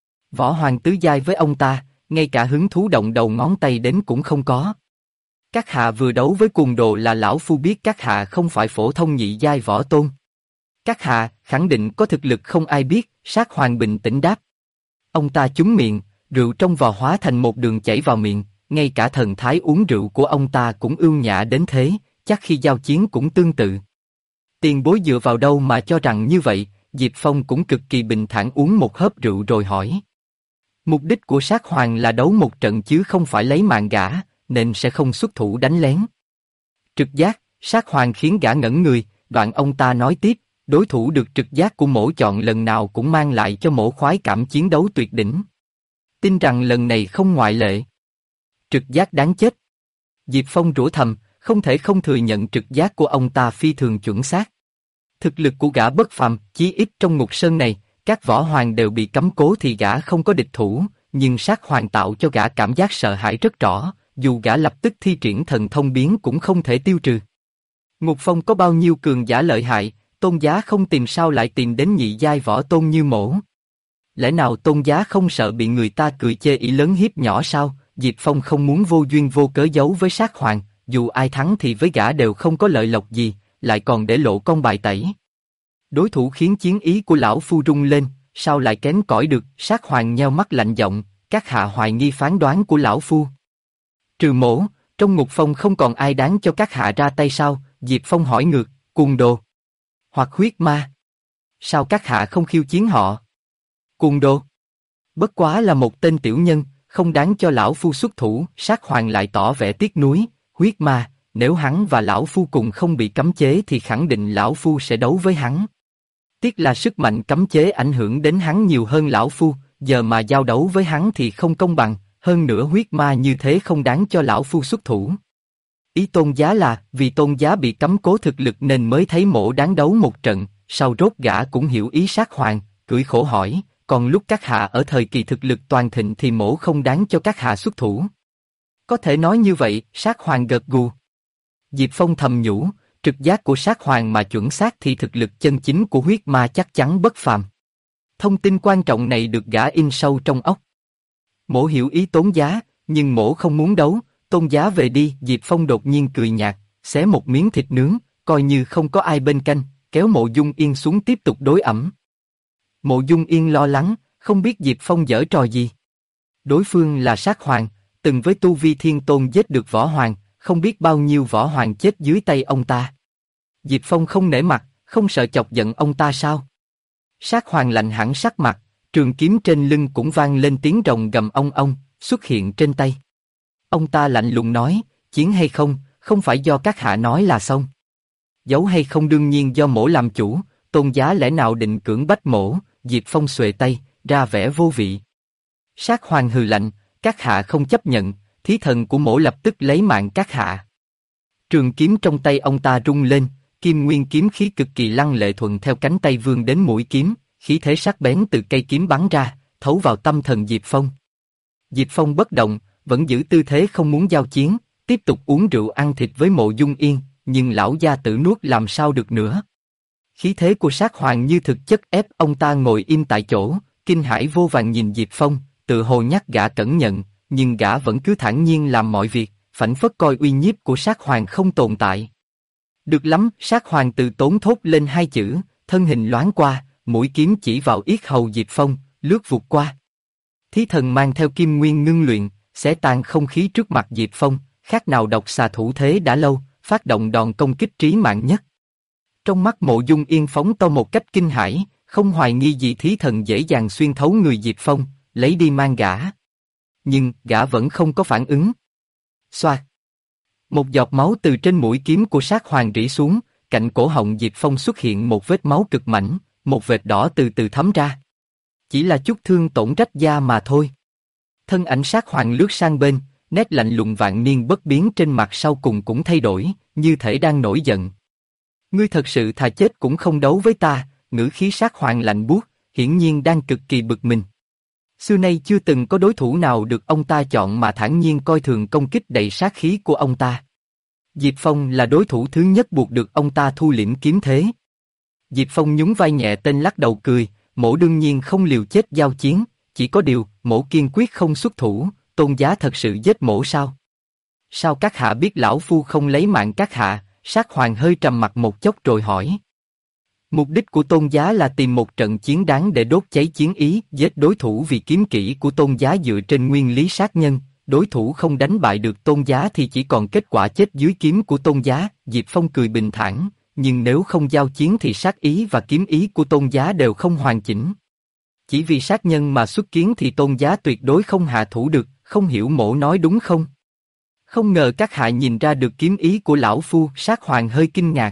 Võ hoàng tứ giai với ông ta, ngay cả hứng thú động đầu ngón tay đến cũng không có. Các hạ vừa đấu với cuồng đồ là lão phu biết các hạ không phải phổ thông nhị giai võ tôn. Các hạ khẳng định có thực lực không ai biết, sát hoàng bình tĩnh đáp. Ông ta trúng miệng, rượu trong vò hóa thành một đường chảy vào miệng, ngay cả thần thái uống rượu của ông ta cũng ưu nhã đến thế, chắc khi giao chiến cũng tương tự. Tiền bối dựa vào đâu mà cho rằng như vậy? Diệp Phong cũng cực kỳ bình thản uống một hớp rượu rồi hỏi. Mục đích của sát hoàng là đấu một trận chứ không phải lấy mạng gã, nên sẽ không xuất thủ đánh lén. Trực giác, sát hoàng khiến gã ngẩn người, đoạn ông ta nói tiếp, đối thủ được trực giác của mổ chọn lần nào cũng mang lại cho mổ khoái cảm chiến đấu tuyệt đỉnh. Tin rằng lần này không ngoại lệ. Trực giác đáng chết. Diệp Phong rủa thầm, không thể không thừa nhận trực giác của ông ta phi thường chuẩn xác. Thực lực của gã bất phàm, chí ít trong ngục sơn này, các võ hoàng đều bị cấm cố thì gã không có địch thủ, nhưng sát hoàng tạo cho gã cảm giác sợ hãi rất rõ, dù gã lập tức thi triển thần thông biến cũng không thể tiêu trừ. Ngục phong có bao nhiêu cường giả lợi hại, tôn giá không tìm sao lại tìm đến nhị giai võ tôn như mổ. Lẽ nào tôn giá không sợ bị người ta cười chê ỷ lớn hiếp nhỏ sao? Diệp Phong không muốn vô duyên vô cớ giấu với sát hoàng, dù ai thắng thì với gã đều không có lợi lộc gì, lại còn để lộ con bài tẩy. Đối thủ khiến chiến ý của lão phu rung lên, sao lại kém cỏi được? Sát hoàng nheo mắt lạnh giọng, các hạ hoài nghi phán đoán của lão phu. Trừ mổ, trong ngục phong không còn ai đáng cho các hạ ra tay sao? Diệp Phong hỏi ngược, cuồng đồ hoặc huyết ma. Sao các hạ không khiêu chiến họ? Cuồng đồ bất quá là một tên tiểu nhân, không đáng cho lão phu xuất thủ. Sát hoàng lại tỏ vẻ tiếc nuối, huyết ma, nếu hắn và lão phu cùng không bị cấm chế thì khẳng định lão phu sẽ đấu với hắn. Tiếc là sức mạnh cấm chế ảnh hưởng đến hắn nhiều hơn lão phu, giờ mà giao đấu với hắn thì không công bằng, hơn nữa huyết ma như thế không đáng cho lão phu xuất thủ. Ý Tôn Giá là, vì Tôn Giá bị cấm cố thực lực nên mới thấy mổ đáng đấu một trận, sau rốt gã cũng hiểu ý Sát Hoàng, cười khổ hỏi, còn lúc các hạ ở thời kỳ thực lực toàn thịnh thì mổ không đáng cho các hạ xuất thủ. Có thể nói như vậy, Sát Hoàng gật gù. Diệp Phong thầm nhủ, trực giác của Sát Hoàng mà chuẩn xác thì thực lực chân chính của huyết ma chắc chắn bất phàm. Thông tin quan trọng này được gã in sâu trong óc. Mổ hiểu ý Tôn Giá, nhưng mổ không muốn đấu, Tôn Giá về đi. Diệp Phong đột nhiên cười nhạt, xé một miếng thịt nướng, coi như không có ai bên cạnh, kéo Mộ Dung Yên xuống tiếp tục đối ẩm. Mộ Dung Yên lo lắng, không biết Diệp Phong giở trò gì. Đối phương là Sát Hoàng, từng với tu vi thiên tôn giết được võ hoàng, không biết bao nhiêu võ hoàng chết dưới tay ông ta. Diệp Phong không nể mặt, không sợ chọc giận ông ta sao? Sát Hoàng lạnh hẳn sắc mặt, trường kiếm trên lưng cũng vang lên tiếng rồng gầm ong ong, xuất hiện trên tay. Ông ta lạnh lùng nói, chiến hay không, không phải do các hạ nói là xong. Giấu hay không đương nhiên do mổ làm chủ, Tôn Giá lẽ nào định cưỡng bách mổ. Diệp Phong xuề tay, ra vẻ vô vị. Sát Hoàng hừ lạnh, các hạ không chấp nhận, thí thần của mổ lập tức lấy mạng các hạ. Trường kiếm trong tay ông ta rung lên, kim nguyên kiếm khí cực kỳ lăng lệ thuận theo cánh tay vươn đến mũi kiếm, khí thế sắc bén từ cây kiếm bắn ra, thấu vào tâm thần Diệp Phong. Diệp Phong bất động, vẫn giữ tư thế không muốn giao chiến, tiếp tục uống rượu ăn thịt với Mộ Dung Yên, nhưng lão gia tử nuốt làm sao được nữa. Khí thế của Sát Hoàng như thực chất ép ông ta ngồi im tại chỗ, kinh hãi vô vàn nhìn Diệp Phong, tự hồ nhắc gã cẩn nhận, nhưng gã vẫn cứ thản nhiên làm mọi việc, phảng phất coi uy nhiếp của Sát Hoàng không tồn tại. Được lắm, Sát Hoàng từ tốn thốt lên hai chữ, thân hình loáng qua, mũi kiếm chỉ vào yết hầu Diệp Phong, lướt vụt qua. Thí thần mang theo kim nguyên ngưng luyện, xé tan không khí trước mặt Diệp Phong, khác nào độc xà thủ thế đã lâu, phát động đòn công kích trí mạng nhất. Trong mắt Mộ Dung Yên phóng to một cách kinh hãi, không hoài nghi gì thí thần dễ dàng xuyên thấu người Diệp Phong, lấy đi mang gã. Nhưng gã vẫn không có phản ứng. Xoạt. Một giọt máu từ trên mũi kiếm của Sát Hoàng rỉ xuống, cạnh cổ họng Diệp Phong xuất hiện một vết máu cực mảnh, một vệt đỏ từ từ thấm ra. Chỉ là chút thương tổn rách da mà thôi. Thân ảnh Sát Hoàng lướt sang bên, nét lạnh lùng vạn niên bất biến trên mặt sau cùng cũng thay đổi, như thể đang nổi giận. Ngươi thật sự thà chết cũng không đấu với ta, ngữ khí Sát Hoàng lạnh buốt, hiển nhiên đang cực kỳ bực mình. Xưa nay chưa từng có đối thủ nào được ông ta chọn mà thản nhiên coi thường công kích đầy sát khí của ông ta. Diệp Phong là đối thủ thứ nhất buộc được ông ta thu liễm kiếm thế. Diệp Phong nhún vai nhẹ tên lắc đầu cười, mổ đương nhiên không liều chết giao chiến, chỉ có điều, mổ kiên quyết không xuất thủ. Tôn Giá thật sự giết mổ sao? Sao các hạ biết lão phu không lấy mạng các hạ? Sát Hoàng hơi trầm mặt một chốc rồi hỏi. Mục đích của Tôn Giá là tìm một trận chiến đáng để đốt cháy chiến ý, giết đối thủ vì kiếm kỹ của Tôn Giá dựa trên nguyên lý sát nhân, đối thủ không đánh bại được Tôn Giá thì chỉ còn kết quả chết dưới kiếm của Tôn Giá. Diệp Phong cười bình thản, nhưng nếu không giao chiến thì sát ý và kiếm ý của Tôn Giá đều không hoàn chỉnh. Chỉ vì sát nhân mà xuất kiến thì Tôn Giá tuyệt đối không hạ thủ được, không hiểu mổ nói đúng không? Không ngờ các hạ nhìn ra được kiếm ý của lão phu. Sát Hoàng hơi kinh ngạc.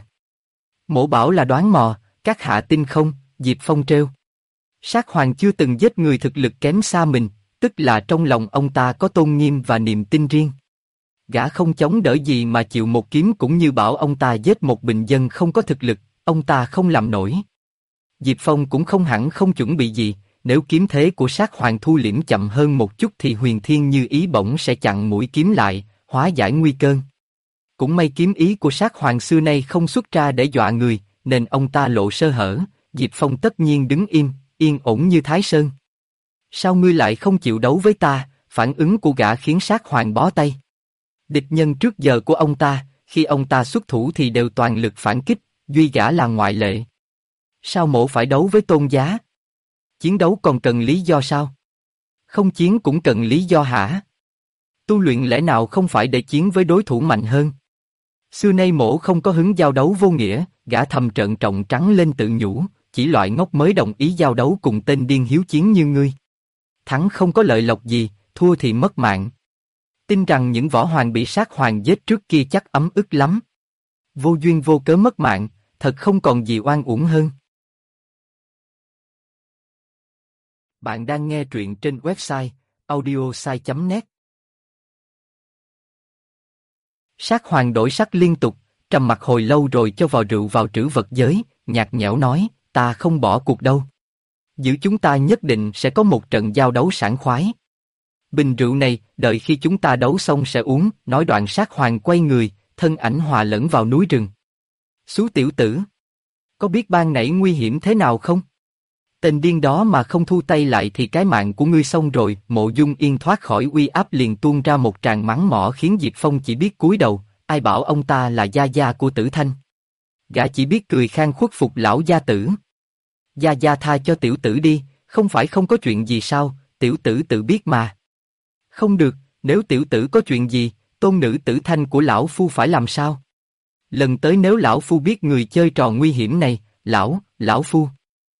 Mổ bảo là đoán mò, các hạ tin không? Diệp Phong trêu. Sát Hoàng chưa từng giết người thực lực kém xa mình, tức là trong lòng ông ta có tôn nghiêm và niềm tin riêng. Gã không chống đỡ gì mà chịu một kiếm cũng như bảo ông ta giết một bình dân không có thực lực, ông ta không làm nổi. Diệp Phong cũng không hẳn không chuẩn bị gì, nếu kiếm thế của Sát Hoàng thu liễm chậm hơn một chút thì Huyền Thiên Như Ý bỗng sẽ chặn mũi kiếm lại, hóa giải nguy cơ. Cũng may kiếm ý của Sát Hoàng xưa nay không xuất ra để dọa người, nên ông ta lộ sơ hở, Diệp Phong tất nhiên đứng im, yên ổn như Thái Sơn. Sao ngươi lại không chịu đấu với ta? Phản ứng của gã khiến Sát Hoàng bó tay. Địch nhân trước giờ của ông ta, khi ông ta xuất thủ thì đều toàn lực phản kích, duy gã là ngoại lệ. Sao mổ phải đấu với Tôn Giá? Chiến đấu còn cần lý do sao? Không chiến cũng cần lý do hả? Tu luyện lẽ nào không phải để chiến với đối thủ mạnh hơn? Xưa nay mổ không có hứng giao đấu vô nghĩa, gã thầm trợn tròng trắng lên tự nhủ, chỉ loại ngốc mới đồng ý giao đấu cùng tên điên hiếu chiến như ngươi. Thắng không có lợi lộc gì, thua thì mất mạng. Tin rằng những võ hoàng bị Sát Hoàng giết trước kia chắc ấm ức lắm. Vô duyên vô cớ mất mạng, thật không còn gì oan uổng hơn. Bạn đang nghe truyện trên website audiosai.net. Sát hoàng đổi sắc liên tục, trầm mặc hồi lâu rồi cho vào rượu vào trữ vật giới, nhạt nhẽo nói, ta không bỏ cuộc đâu. Giữa chúng ta nhất định sẽ có một trận giao đấu sảng khoái. Bình rượu này, đợi khi chúng ta đấu xong sẽ uống, nói đoạn sát hoàng quay người, thân ảnh hòa lẫn vào núi rừng. Xú tiểu tử! Có biết ban nãy nguy hiểm thế nào không? Tên điên đó mà không thu tay lại thì cái mạng của ngươi xong rồi. Mộ Dung Yên thoát khỏi uy áp liền tuôn ra một tràng mắng mỏ khiến Diệp Phong chỉ biết cúi đầu. Ai bảo ông ta là gia gia của Tử Thanh? Gã chỉ biết cười khan khuất phục lão gia tử. Gia gia tha cho tiểu tử đi, không phải không có chuyện gì sao? Tiểu tử tự biết mà. Không được, nếu tiểu tử có chuyện gì, tôn nữ Tử Thanh của lão phu phải làm sao? Lần tới nếu lão phu biết người chơi trò nguy hiểm này, lão phu.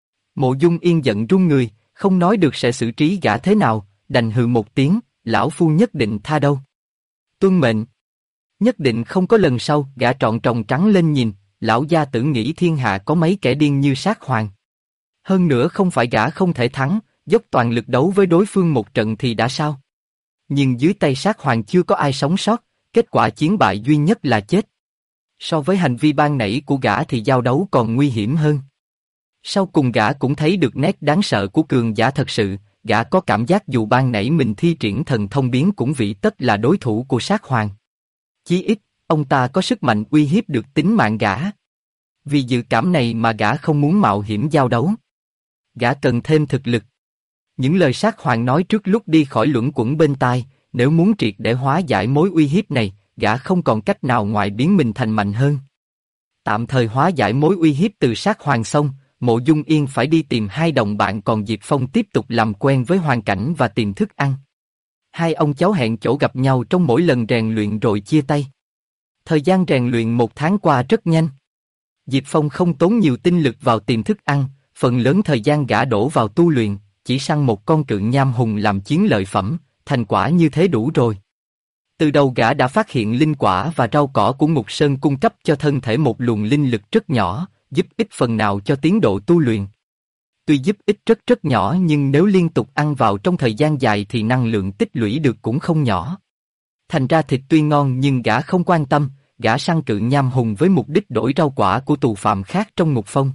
Mộ Dung Yên giận run người, không nói được sẽ xử trí gã thế nào, đành hừ một tiếng, lão phu nhất định tha đâu. Tuân mệnh. Nhất định không có lần sau. Gã trọn tròng trắng lên nhìn, lão gia tử nghĩ thiên hạ có mấy kẻ điên như sát hoàng. Hơn nữa không phải gã không thể thắng, dốc toàn lực đấu với đối phương một trận thì đã sao? Nhưng dưới tay sát hoàng chưa có ai sống sót, kết quả chiến bại duy nhất là chết. So với hành vi ban nãy của gã thì giao đấu còn nguy hiểm hơn. Sau cùng gã cũng thấy được nét đáng sợ của cường giả thật sự, gã có cảm giác dù ban nãy mình thi triển thần thông biến cũng vị tất là đối thủ của sát hoàng. Chí ít, ông ta có sức mạnh uy hiếp được tính mạng gã. Vì dự cảm này mà gã không muốn mạo hiểm giao đấu. Gã cần thêm thực lực. Những lời sát hoàng nói trước lúc đi khỏi luẩn quẩn bên tai, nếu muốn triệt để hóa giải mối uy hiếp này, gã không còn cách nào ngoài biến mình thành mạnh hơn. Tạm thời hóa giải mối uy hiếp từ sát hoàng xong, Mộ Dung Yên phải đi tìm hai đồng bạn còn Diệp Phong tiếp tục làm quen với hoàn cảnh và tìm thức ăn. Hai ông cháu hẹn chỗ gặp nhau trong mỗi lần rèn luyện rồi chia tay. Thời gian rèn luyện 1 tháng qua rất nhanh. Diệp Phong không tốn nhiều tinh lực vào tìm thức ăn, phần lớn thời gian gã đổ vào tu luyện, chỉ săn một con cự nham hùng làm chiến lợi phẩm, thành quả như thế đủ rồi. Từ đầu gã đã phát hiện linh quả và rau cỏ của Ngục Sơn cung cấp cho thân thể một luồng linh lực rất nhỏ, giúp ích phần nào cho tiến độ tu luyện. Tuy giúp ích rất nhỏ nhưng nếu liên tục ăn vào trong thời gian dài thì năng lượng tích lũy được cũng không nhỏ. Thành ra thịt tuy ngon nhưng gã không quan tâm, gã săn cự nham hùng với mục đích đổi rau quả của tù phạm khác trong ngục phong.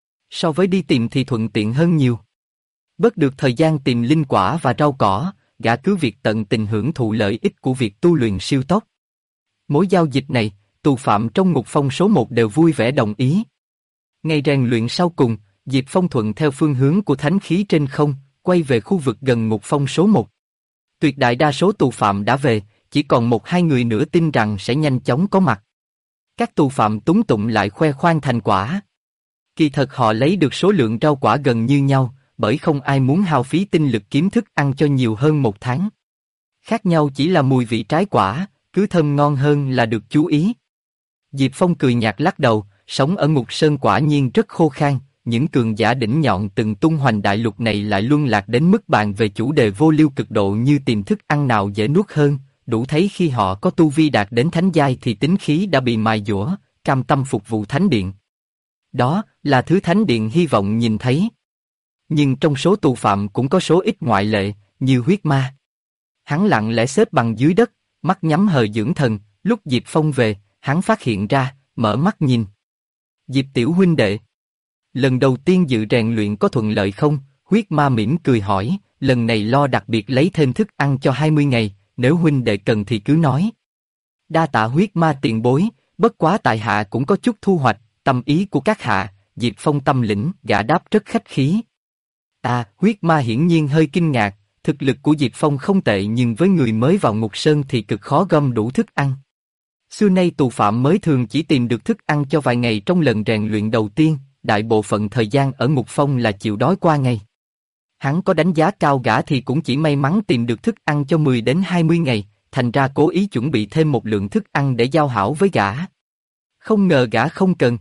So với đi tìm thì thuận tiện hơn nhiều. Bớt được thời gian tìm linh quả và rau cỏ, gã cứ việc tận tình hưởng thụ lợi ích của việc tu luyện siêu tốc. Mối giao dịch này, tù phạm trong ngục phong số 1 đều vui vẻ đồng ý. Ngày rèn luyện sau cùng, Diệp Phong thuận theo phương hướng của thánh khí trên không, quay về khu vực gần ngục phong số 1. Tuyệt đại đa số tù phạm đã về, chỉ còn 1-2 người nữa tin rằng sẽ nhanh chóng có mặt. Các tù phạm túng tụng lại khoe khoang thành quả. Kỳ thật họ lấy được số lượng rau quả gần như nhau, bởi không ai muốn hao phí tinh lực kiếm thức ăn cho nhiều hơn 1 tháng. Khác nhau chỉ là mùi vị trái quả, cứ thơm ngon hơn là được chú ý. Diệp Phong cười nhạt lắc đầu, sống ở Ngục Sơn quả nhiên rất khô khan, những cường giả đỉnh nhọn từng tung hoành đại lục này lại luân lạc đến mức bàn về chủ đề vô liêu cực độ như tìm thức ăn nào dễ nuốt hơn, đủ thấy khi họ có tu vi đạt đến thánh giai thì tính khí đã bị mài dũa, cam tâm phục vụ thánh điện. Đó là thứ thánh điện hy vọng nhìn thấy. Nhưng trong số tù phạm cũng có số ít ngoại lệ, như huyết ma. Hắn lặng lẽ xếp bằng dưới đất, mắt nhắm hờ dưỡng thần, lúc Diệp Phong về, hắn phát hiện ra, mở mắt nhìn. Diệp tiểu huynh đệ. Lần đầu tiên dự rèn luyện có thuận lợi không? Huyết ma mỉm cười hỏi, lần này lo đặc biệt lấy thêm thức ăn cho 20 ngày, nếu huynh đệ cần thì cứ nói. Đa tạ huyết ma tiền bối, bất quá tại hạ cũng có chút thu hoạch, tâm ý của các hạ, Diệp Phong tâm lĩnh, gã đáp rất khách khí. Huyết ma hiển nhiên hơi kinh ngạc, thực lực của Diệp Phong không tệ nhưng với người mới vào Ngục Sơn thì cực khó gom đủ thức ăn. Xưa nay tù phạm mới thường chỉ tìm được thức ăn cho vài ngày trong lần rèn luyện đầu tiên, đại bộ phận thời gian ở Ngục Phong là chịu đói qua ngày. Hắn có đánh giá cao gã thì cũng chỉ may mắn tìm được thức ăn cho 10 đến 20 ngày, thành ra cố ý chuẩn bị thêm một lượng thức ăn để giao hảo với gã. Không ngờ gã không cần.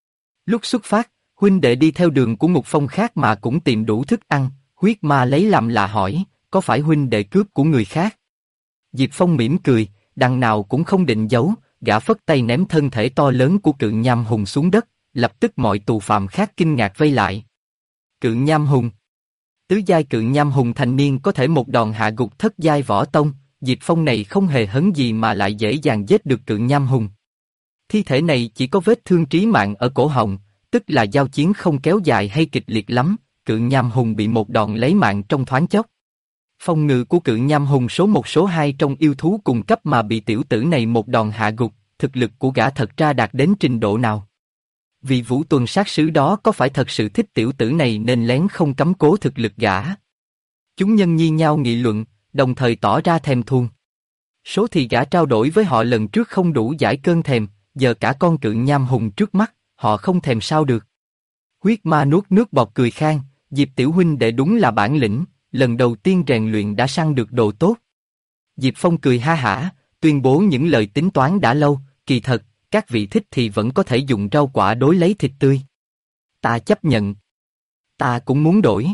Lúc xuất phát, huynh đệ đi theo đường của Ngục Phong khác mà cũng tìm đủ thức ăn, huyết ma lấy làm lạ hỏi, có phải huynh đệ cướp của người khác? Diệp Phong mỉm cười, đằng nào cũng không định giấu, gã phất tay ném thân thể to lớn của cự nham hùng xuống đất, lập tức mọi tù phạm khác kinh ngạc vây lại. Cự nham hùng. Tứ giai cự nham hùng thành niên có thể một đòn hạ gục thất giai võ tông, Diệp Phong này không hề hấn gì mà lại dễ dàng giết được cự nham hùng. Thi thể này chỉ có vết thương trí mạng ở cổ họng, tức là giao chiến không kéo dài hay kịch liệt lắm, cự nham hùng bị một đòn lấy mạng trong thoáng chốc. Phòng ngự của cự nham hùng số 1 số 2 trong yêu thú cùng cấp mà bị tiểu tử này một đòn hạ gục, thực lực của gã thật ra đạt đến trình độ nào? Vị vũ tuần sát sứ đó có phải thật sự thích tiểu tử này nên lén không cấm cố thực lực gã? Chúng nhân nhi nhau nghị luận, đồng thời tỏ ra thèm thuồng. Số thì gã trao đổi với họ lần trước không đủ giải cơn thèm, giờ cả con cự nham hùng trước mắt, họ không thèm sao được. Huyết ma nuốt nước bọt cười khan, Diệp tiểu huynh đệ đúng là bản lĩnh, lần đầu tiên rèn luyện đã săn được đồ tốt. Diệp Phong cười ha hả, tuyên bố những lời tính toán đã lâu, kỳ thật, các vị thích thì vẫn có thể dùng rau quả đối lấy thịt tươi. Ta chấp nhận. Ta cũng muốn đổi.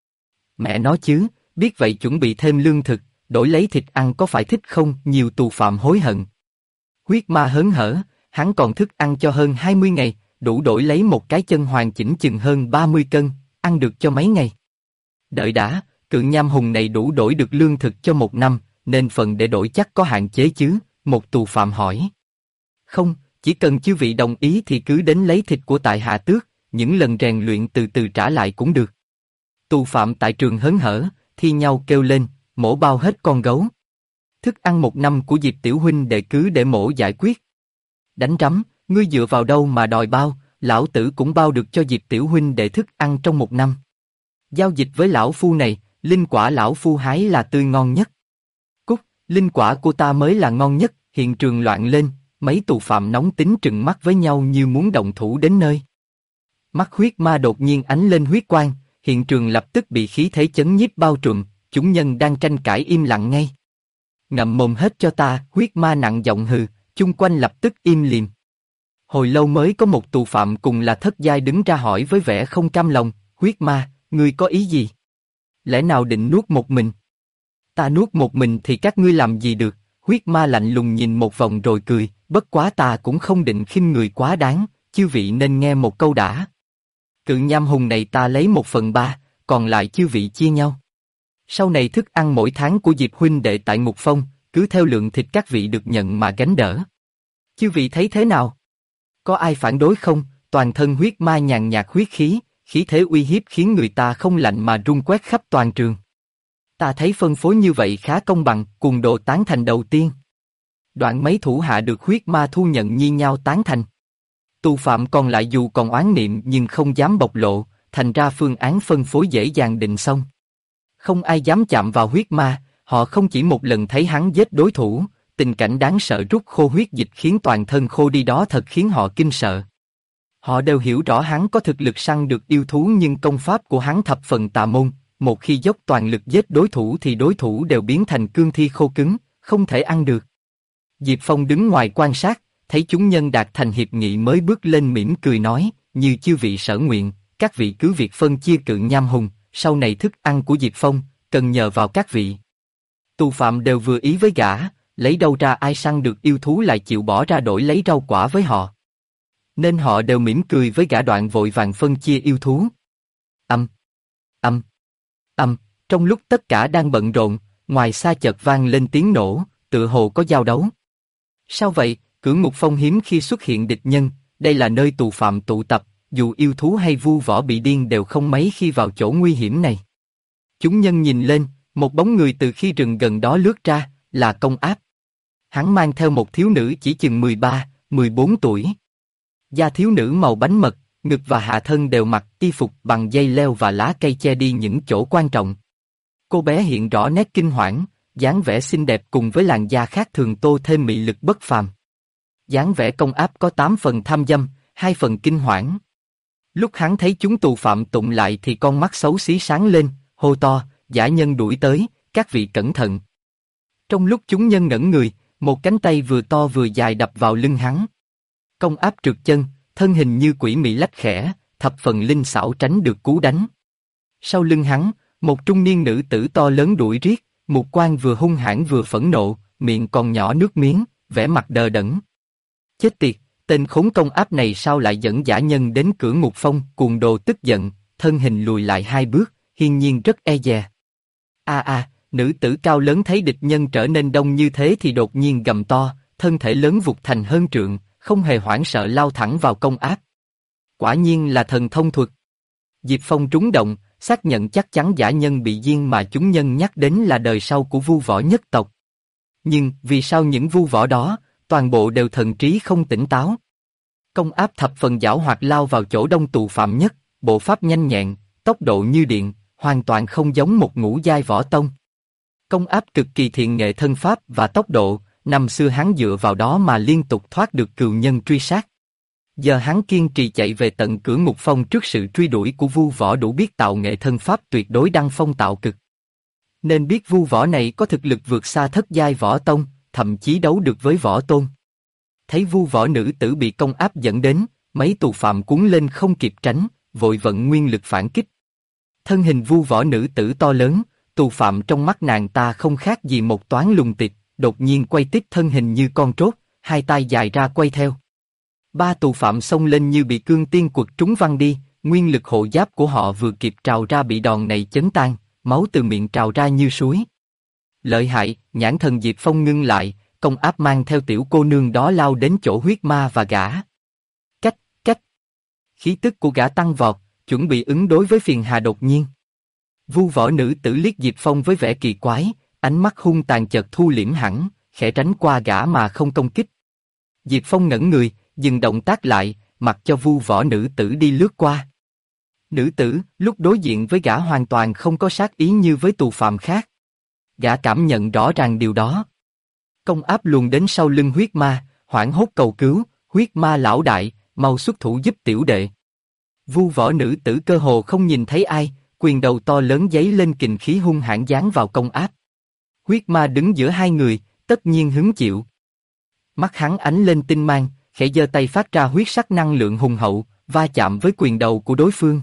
Mẹ nói chứ, biết vậy chuẩn bị thêm lương thực, đổi lấy thịt ăn có phải thích không? Nhiều tù phạm hối hận. Huyết ma hớn hở, hắn còn thức ăn cho hơn 20 ngày, đủ đổi lấy một cái chân hoàn chỉnh chừng hơn 30 cân, ăn được cho mấy ngày. Đợi đã, cự nham hùng này đủ đổi được lương thực cho 1 năm, nên phần để đổi chắc có hạn chế chứ? Một tù phạm hỏi. Không, chỉ cần chư vị đồng ý thì cứ đến lấy thịt của tại hạ tước, những lần rèn luyện từ từ trả lại cũng được. Tù phạm tại trường hớn hở, thi nhau kêu lên, mổ bao hết con gấu. Thức ăn 1 năm của Diệp tiểu huynh đệ cứ để mổ giải quyết. Đánh rắm, ngươi dựa vào đâu mà đòi bao, lão tử cũng bao được cho Diệp tiểu huynh đệ thức ăn trong 1 năm. Giao dịch với lão phu này, linh quả lão phu hái là tươi ngon nhất. Cút, linh quả của ta mới là ngon nhất. Hiện trường loạn lên, mấy tù phạm nóng tính trừng mắt với nhau như muốn động thủ đến nơi. Mắt huyết ma đột nhiên ánh lên huyết quang, hiện trường lập tức bị khí thế chấn nhiếp bao trùm, chúng nhân đang tranh cãi im lặng ngay. Ngậm mồm hết cho ta, huyết ma nặng giọng hừ, chung quanh lập tức im lìm. Hồi lâu mới có một tù phạm cùng là thất giai đứng ra hỏi với vẻ không cam lòng, huyết ma, ngươi có ý gì? Lẽ nào định nuốt một mình? Ta nuốt một mình thì các ngươi làm gì được? Huyết ma lạnh lùng nhìn một vòng rồi cười, bất quá ta cũng không định khinh người quá đáng, chư vị nên nghe một câu đã. Cự nham hùng này ta lấy 1/3, còn lại chư vị chia nhau. Sau này thức ăn mỗi tháng của Diệp huynh đệ tại Ngục Phong, cứ theo lượng thịt các vị được nhận mà gánh đỡ. Chư vị thấy thế nào? Có ai phản đối không? Toàn thân huyết ma nhàn nhạt huyết khí, khí thế uy hiếp khiến người ta không lạnh mà rung quét khắp toàn trường. Ta thấy phân phối như vậy khá công bằng, cùng đồ tán thành đầu tiên. Đoạn mấy thủ hạ được huyết ma thu nhận nhi nhau tán thành. Tù phạm còn lại dù còn oán niệm nhưng không dám bộc lộ, thành ra phương án phân phối dễ dàng định xong. Không ai dám chạm vào huyết ma, họ không chỉ một lần thấy hắn giết đối thủ, tình cảnh đáng sợ rút khô huyết dịch khiến toàn thân khô đi đó thật khiến họ kinh sợ. Họ đều hiểu rõ hắn có thực lực săn được yêu thú nhưng công pháp của hắn thập phần tà môn, một khi dốc toàn lực giết đối thủ thì đối thủ đều biến thành cương thi khô cứng, không thể ăn được. Diệp Phong đứng ngoài quan sát, thấy chúng nhân đạt thành hiệp nghị mới bước lên mỉm cười nói, như chư vị sở nguyện, các vị cứ việc phân chia cự nham hùng, sau này thức ăn của Diệp Phong, cần nhờ vào các vị. Tù phạm đều vừa ý với gã, lấy đâu ra ai săn được yêu thú lại chịu bỏ ra đổi lấy rau quả với họ. Nên họ đều mỉm cười với gã đoạn vội vàng phân chia yêu thú. Trong lúc tất cả đang bận rộn, ngoài xa chợt vang lên tiếng nổ, tựa hồ có giao đấu. Sao vậy? Cửa Ngục Phong hiếm khi xuất hiện địch nhân, đây là nơi tù phạm tụ tập, dù yêu thú hay vu võ bị điên đều không mấy khi vào chỗ nguy hiểm này. Chúng nhân nhìn lên, một bóng người từ khi rừng gần đó lướt ra, là Công Áp. Hắn mang theo một thiếu nữ chỉ chừng 13, 14 tuổi. Da thiếu nữ màu bánh mật, ngực và hạ thân đều mặc y phục bằng dây leo và lá cây che đi những chỗ quan trọng. Cô bé hiện rõ nét kinh hoảng, dáng vẻ xinh đẹp cùng với làn da khác thường tô thêm mị lực bất phàm. Dáng vẻ Công Áp có 8 phần tham dâm, 2 phần kinh hoảng. Lúc hắn thấy chúng tù phạm tụng lại thì con mắt xấu xí sáng lên, hô to, dã nhân đuổi tới, các vị cẩn thận. Trong lúc chúng nhân ngẩn người, một cánh tay vừa to vừa dài đập vào lưng hắn. Công Áp trượt chân, thân hình như quỷ mị lách khẽ, thập phần linh xảo tránh được cú đánh. Sau lưng hắn, một trung niên nữ tử to lớn đuổi riết, mục quang vừa hung hãn vừa phẫn nộ, miệng còn nhỏ nước miếng, vẻ mặt đờ đẫn. Chết tiệt, tên khốn Công Áp này sao lại dẫn dã nhân đến cửa Ngục Phong? Cuồng đồ tức giận, thân hình lùi lại 2 bước, hiển nhiên rất e dè. Nữ tử cao lớn thấy địch nhân trở nên đông như thế thì đột nhiên gầm to, thân thể lớn vụt thành hơn trượng, không hề hoảng sợ lao thẳng vào công áp. Quả nhiên là thần thông thuật. Diệp Phong trúng động, xác nhận chắc chắn dã nhân bị diên mà chúng nhân nhắc đến là đời sau của vu võ nhất tộc. Nhưng vì sao những vu võ đó, toàn bộ đều thần trí không tỉnh táo? Công áp thập phần giảo hoạt lao vào chỗ đông tù phạm nhất, bộ pháp nhanh nhẹn, tốc độ như điện, hoàn toàn không giống một ngũ giai võ tông. Công áp cực kỳ thiện nghệ thân pháp và tốc độ, năm xưa hắn dựa vào đó mà liên tục thoát được cừu nhân truy sát. Giờ hắn kiên trì chạy về tận cửa ngục phong trước sự truy đuổi của vu võ đủ biết tạo nghệ thân pháp tuyệt đối đăng phong tạo cực. Nên biết vu võ này có thực lực vượt xa thất giai võ tông, thậm chí đấu được với võ tôn. Thấy vu võ nữ tử bị công áp dẫn đến, mấy tù phạm cuốn lên không kịp tránh, vội vận nguyên lực phản kích. Thân hình vu võ nữ tử to lớn, tù phạm trong mắt nàng ta không khác gì một toán lùng tịch, đột nhiên quay tít thân hình như con trốt, hai tay dài ra quay theo. Ba tù phạm xông lên như bị cương tiên quật trúng văng đi, nguyên lực hộ giáp của họ vừa kịp trào ra bị đòn này chấn tan, máu từ miệng trào ra như suối. Lợi hại, nhãn thần Diệp Phong ngưng lại, công áp mang theo tiểu cô nương đó lao đến chỗ huyết ma và gã. Cách. Khí tức của gã tăng vọt, chuẩn bị ứng đối với phiền hà đột nhiên. Vu võ nữ tử liếc Diệp Phong với vẻ kỳ quái, ánh mắt hung tàn chợt thu liễm hẳn, khẽ tránh qua gã mà không công kích. Diệp Phong ngẩn người, dừng động tác lại, mặc cho vu võ nữ tử đi lướt qua. Nữ tử, lúc đối diện với gã hoàn toàn không có sát ý như với tù phạm khác. Gã cảm nhận rõ ràng điều đó. Công áp luồn đến sau lưng huyết ma, hoảng hốt cầu cứu, huyết ma lão đại, mau xuất thủ giúp tiểu đệ. Vu võ nữ tử cơ hồ không nhìn thấy ai, quyền đầu to lớn giấy lên kình khí hung hãn giáng vào công áp. Huyết ma đứng giữa hai người, tất nhiên hứng chịu. Mắt hắn ánh lên tinh mang, khẽ giơ tay phát ra huyết sắc năng lượng hùng hậu, va chạm với quyền đầu của đối phương.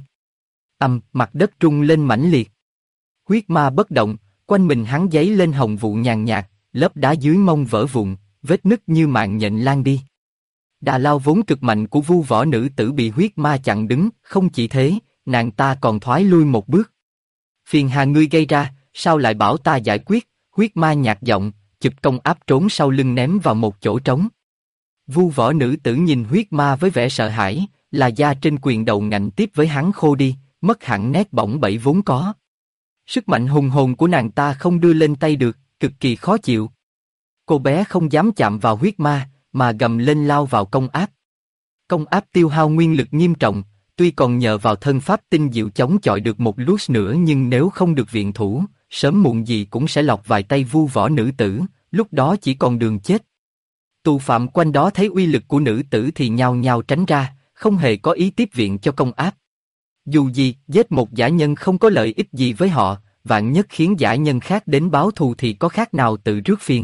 Mặt đất rung lên mãnh liệt. Huyết ma bất động, quanh mình hắn giấy lên hồng vụ nhàn nhạt, lớp đá dưới mông vỡ vụn, vết nứt như mạng nhện lan đi. Đà lao vốn cực mạnh của vu võ nữ tử bị huyết ma chặn đứng, không chỉ thế, nàng ta còn thoái lui một bước. Phiền hà ngươi gây ra, sao lại bảo ta giải quyết? Huyết ma nhạt giọng, chụp công áp trốn sau lưng ném vào một chỗ trống. Vu võ nữ tử nhìn huyết ma với vẻ sợ hãi, là da trên quyền đầu ngạnh tiếp với hắn khô đi, mất hẳn nét bỏng bẩy vốn có. Sức mạnh hùng hồn của nàng ta không đưa lên tay được, cực kỳ khó chịu. Cô bé không dám chạm vào huyết ma, mà gầm lên lao vào công áp. Công áp tiêu hao nguyên lực nghiêm trọng, tuy còn nhờ vào thân pháp tinh diệu chống chọi được một lúc nữa nhưng nếu không được viện thủ, sớm muộn gì cũng sẽ lọt vài tay vu võ nữ tử, lúc đó chỉ còn đường chết. Tù phạm quanh đó thấy uy lực của nữ tử thì nhao nhao tránh ra, không hề có ý tiếp viện cho công áp. Dù gì, giết một dã nhân không có lợi ích gì với họ, vạn nhất khiến dã nhân khác đến báo thù thì có khác nào tự rước phiền.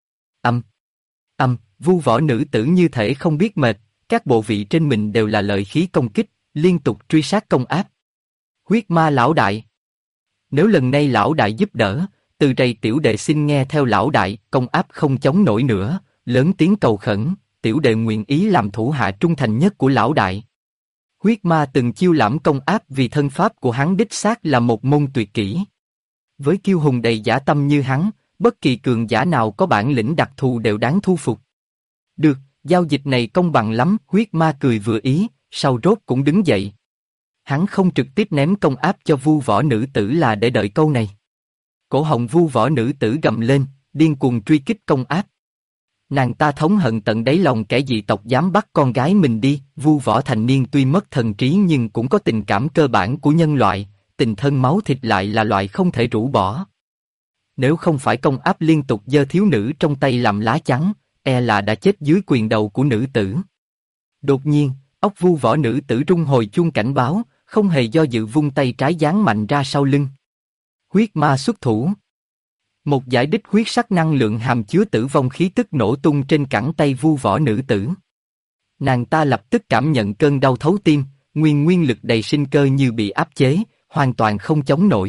Vu võ nữ tử như thể không biết mệt, các bộ vị trên mình đều là lợi khí công kích, liên tục truy sát công áp. Huyết ma lão đại. Nếu lần này lão đại giúp đỡ, từ đây tiểu đệ xin nghe theo lão đại, công áp không chống nổi nữa, lớn tiếng cầu khẩn, tiểu đệ nguyện ý làm thủ hạ trung thành nhất của lão đại. Huyết ma từng chiêu lãm công áp vì thân pháp của hắn đích xác là một môn tuyệt kỹ. Với kiêu hùng đầy dã tâm như hắn, bất kỳ cường giả nào có bản lĩnh đặc thù đều đáng thu phục. Được, giao dịch này công bằng lắm, huyết ma cười vừa ý, sau rốt cũng đứng dậy. Hắn không trực tiếp ném công áp cho vu võ nữ tử là để đợi câu này. Cổ họng vu võ nữ tử gầm lên, điên cuồng truy kích công áp. Nàng ta thống hận tận đáy lòng kẻ dị tộc dám bắt con gái mình đi, vu võ thành niên tuy mất thần trí nhưng cũng có tình cảm cơ bản của nhân loại, tình thân máu thịt lại là loại không thể rũ bỏ. Nếu không phải công áp liên tục giơ thiếu nữ trong tay làm lá chắn, e là đã chết dưới quyền đầu của nữ tử. Đột nhiên, óc vu võ nữ tử rung hồi chuông cảnh báo, không hề do dự vung tay trái giáng mạnh ra sau lưng. Huyết ma xuất thủ. Một giải đích huyết sắc năng lượng hàm chứa tử vong khí tức nổ tung trên cẳng tay vu võ nữ tử. Nàng ta lập tức cảm nhận cơn đau thấu tim, nguyên lực đầy sinh cơ như bị áp chế, hoàn toàn không chống nổi.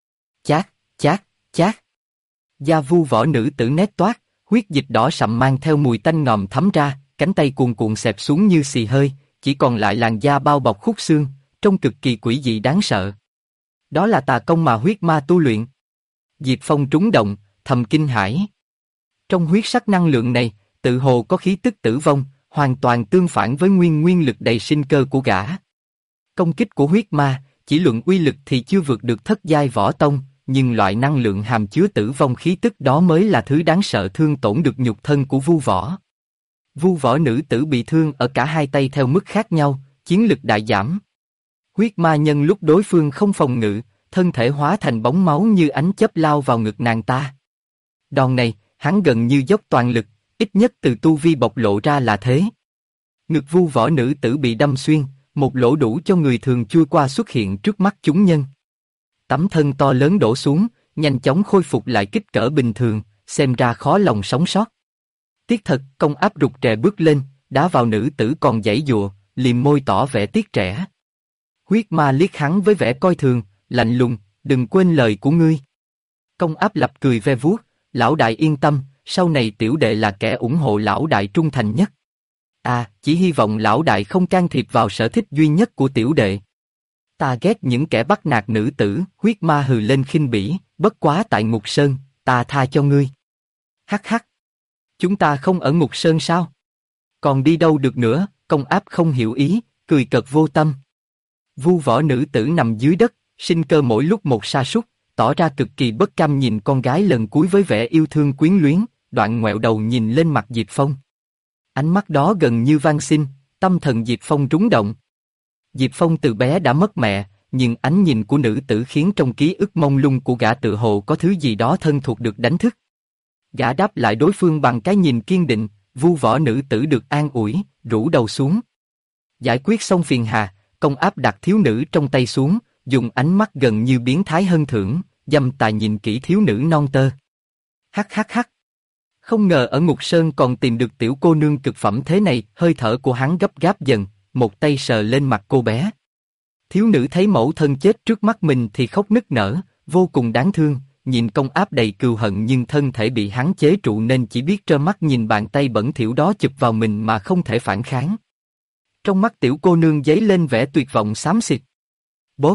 Chát. Da vu võ nữ tử nét toát, huyết dịch đỏ sậm mang theo mùi tanh ngòm thấm ra, cánh tay cuồn cuộn xẹp xuống như xì hơi, chỉ còn lại làn da bao bọc khúc xương, trông cực kỳ quỷ dị đáng sợ. Đó là tà công mà huyết ma tu luyện. Diệp Phong trúng động, thầm kinh hãi. Trong huyết sắc năng lượng này, tự hồ có khí tức tử vong, hoàn toàn tương phản với nguyên lực đầy sinh cơ của gã. Công kích của huyết ma, chỉ luận uy lực thì chưa vượt được thất giai võ tông, nhưng loại năng lượng hàm chứa tử vong khí tức đó mới là thứ đáng sợ thương tổn được nhục thân của Vu Võ. Vu Võ nữ tử bị thương ở cả hai tay theo mức khác nhau, chiến lực đại giảm. Huyết ma nhân lúc đối phương không phòng ngự, thân thể hóa thành bóng máu như ánh chớp lao vào ngực nàng ta. Đòn này, hắn gần như dốc toàn lực, ít nhất từ tu vi bộc lộ ra là thế. Ngực Vu Võ nữ tử bị đâm xuyên, một lỗ đủ cho người thường chui qua xuất hiện trước mắt chúng nhân. Tấm thân to lớn đổ xuống, nhanh chóng khôi phục lại kích cỡ bình thường, xem ra khó lòng sống sót. Tiếc thật, Công Áp rụt rè bước lên, đá vào nữ tử còn giãy giụa, liềm môi tỏ vẻ tiếc rẻ. Huyết ma liếc hắn với vẻ coi thường, lạnh lùng, đừng quên lời của ngươi. Công Áp lập cười ve vuốt, lão đại yên tâm, sau này tiểu đệ là kẻ ủng hộ lão đại trung thành nhất. Chỉ hy vọng lão đại không can thiệp vào sở thích duy nhất của tiểu đệ. Ta ghét những kẻ bắt nạt nữ tử, huyết ma hừ lên khinh bỉ, bất quá tại Ngục Sơn, ta tha cho ngươi. Hắc hắc. Chúng ta không ở Ngục Sơn sao? Còn đi đâu được nữa? Công Áp không hiểu ý, cười cợt vô tâm. Vu Võ nữ tử nằm dưới đất, sinh cơ mỗi lúc một sa sút, tỏ ra cực kỳ bất cam nhìn con gái lần cuối với vẻ yêu thương quyến luyến, đoạn ngoẹo đầu nhìn lên mặt Diệp Phong. Ánh mắt đó gần như van xin, tâm thần Diệp Phong rúng động. Diệp Phong từ bé đã mất mẹ, nhưng ánh nhìn của nữ tử khiến trong ký ức mông lung của gã tự hồ có thứ gì đó thân thuộc được đánh thức. Gã đáp lại đối phương bằng cái nhìn kiên định, Vu Võ nữ tử được an ủi, rũ đầu xuống. Giải quyết xong phiền hà, Công Áp đặt thiếu nữ trong tay xuống, dùng ánh mắt gần như biến thái hân thưởng, dâm tà nhìn kỹ thiếu nữ non tơ. Hắc hắc hắc. Không ngờ ở Ngục Sơn còn tìm được tiểu cô nương cực phẩm thế này, hơi thở của hắn gấp gáp dần, một tay sờ lên mặt cô bé. Thiếu nữ thấy mẫu thân chết trước mắt mình thì khóc nức nở, vô cùng đáng thương, nhìn Công Áp đầy cừu hận nhưng thân thể bị hắn chế trụ nên chỉ biết trơ mắt nhìn bàn tay bẩn thỉu đó chụp vào mình mà không thể phản kháng. Trong mắt tiểu cô nương dấy lên vẻ tuyệt vọng xám xịt. Bốp!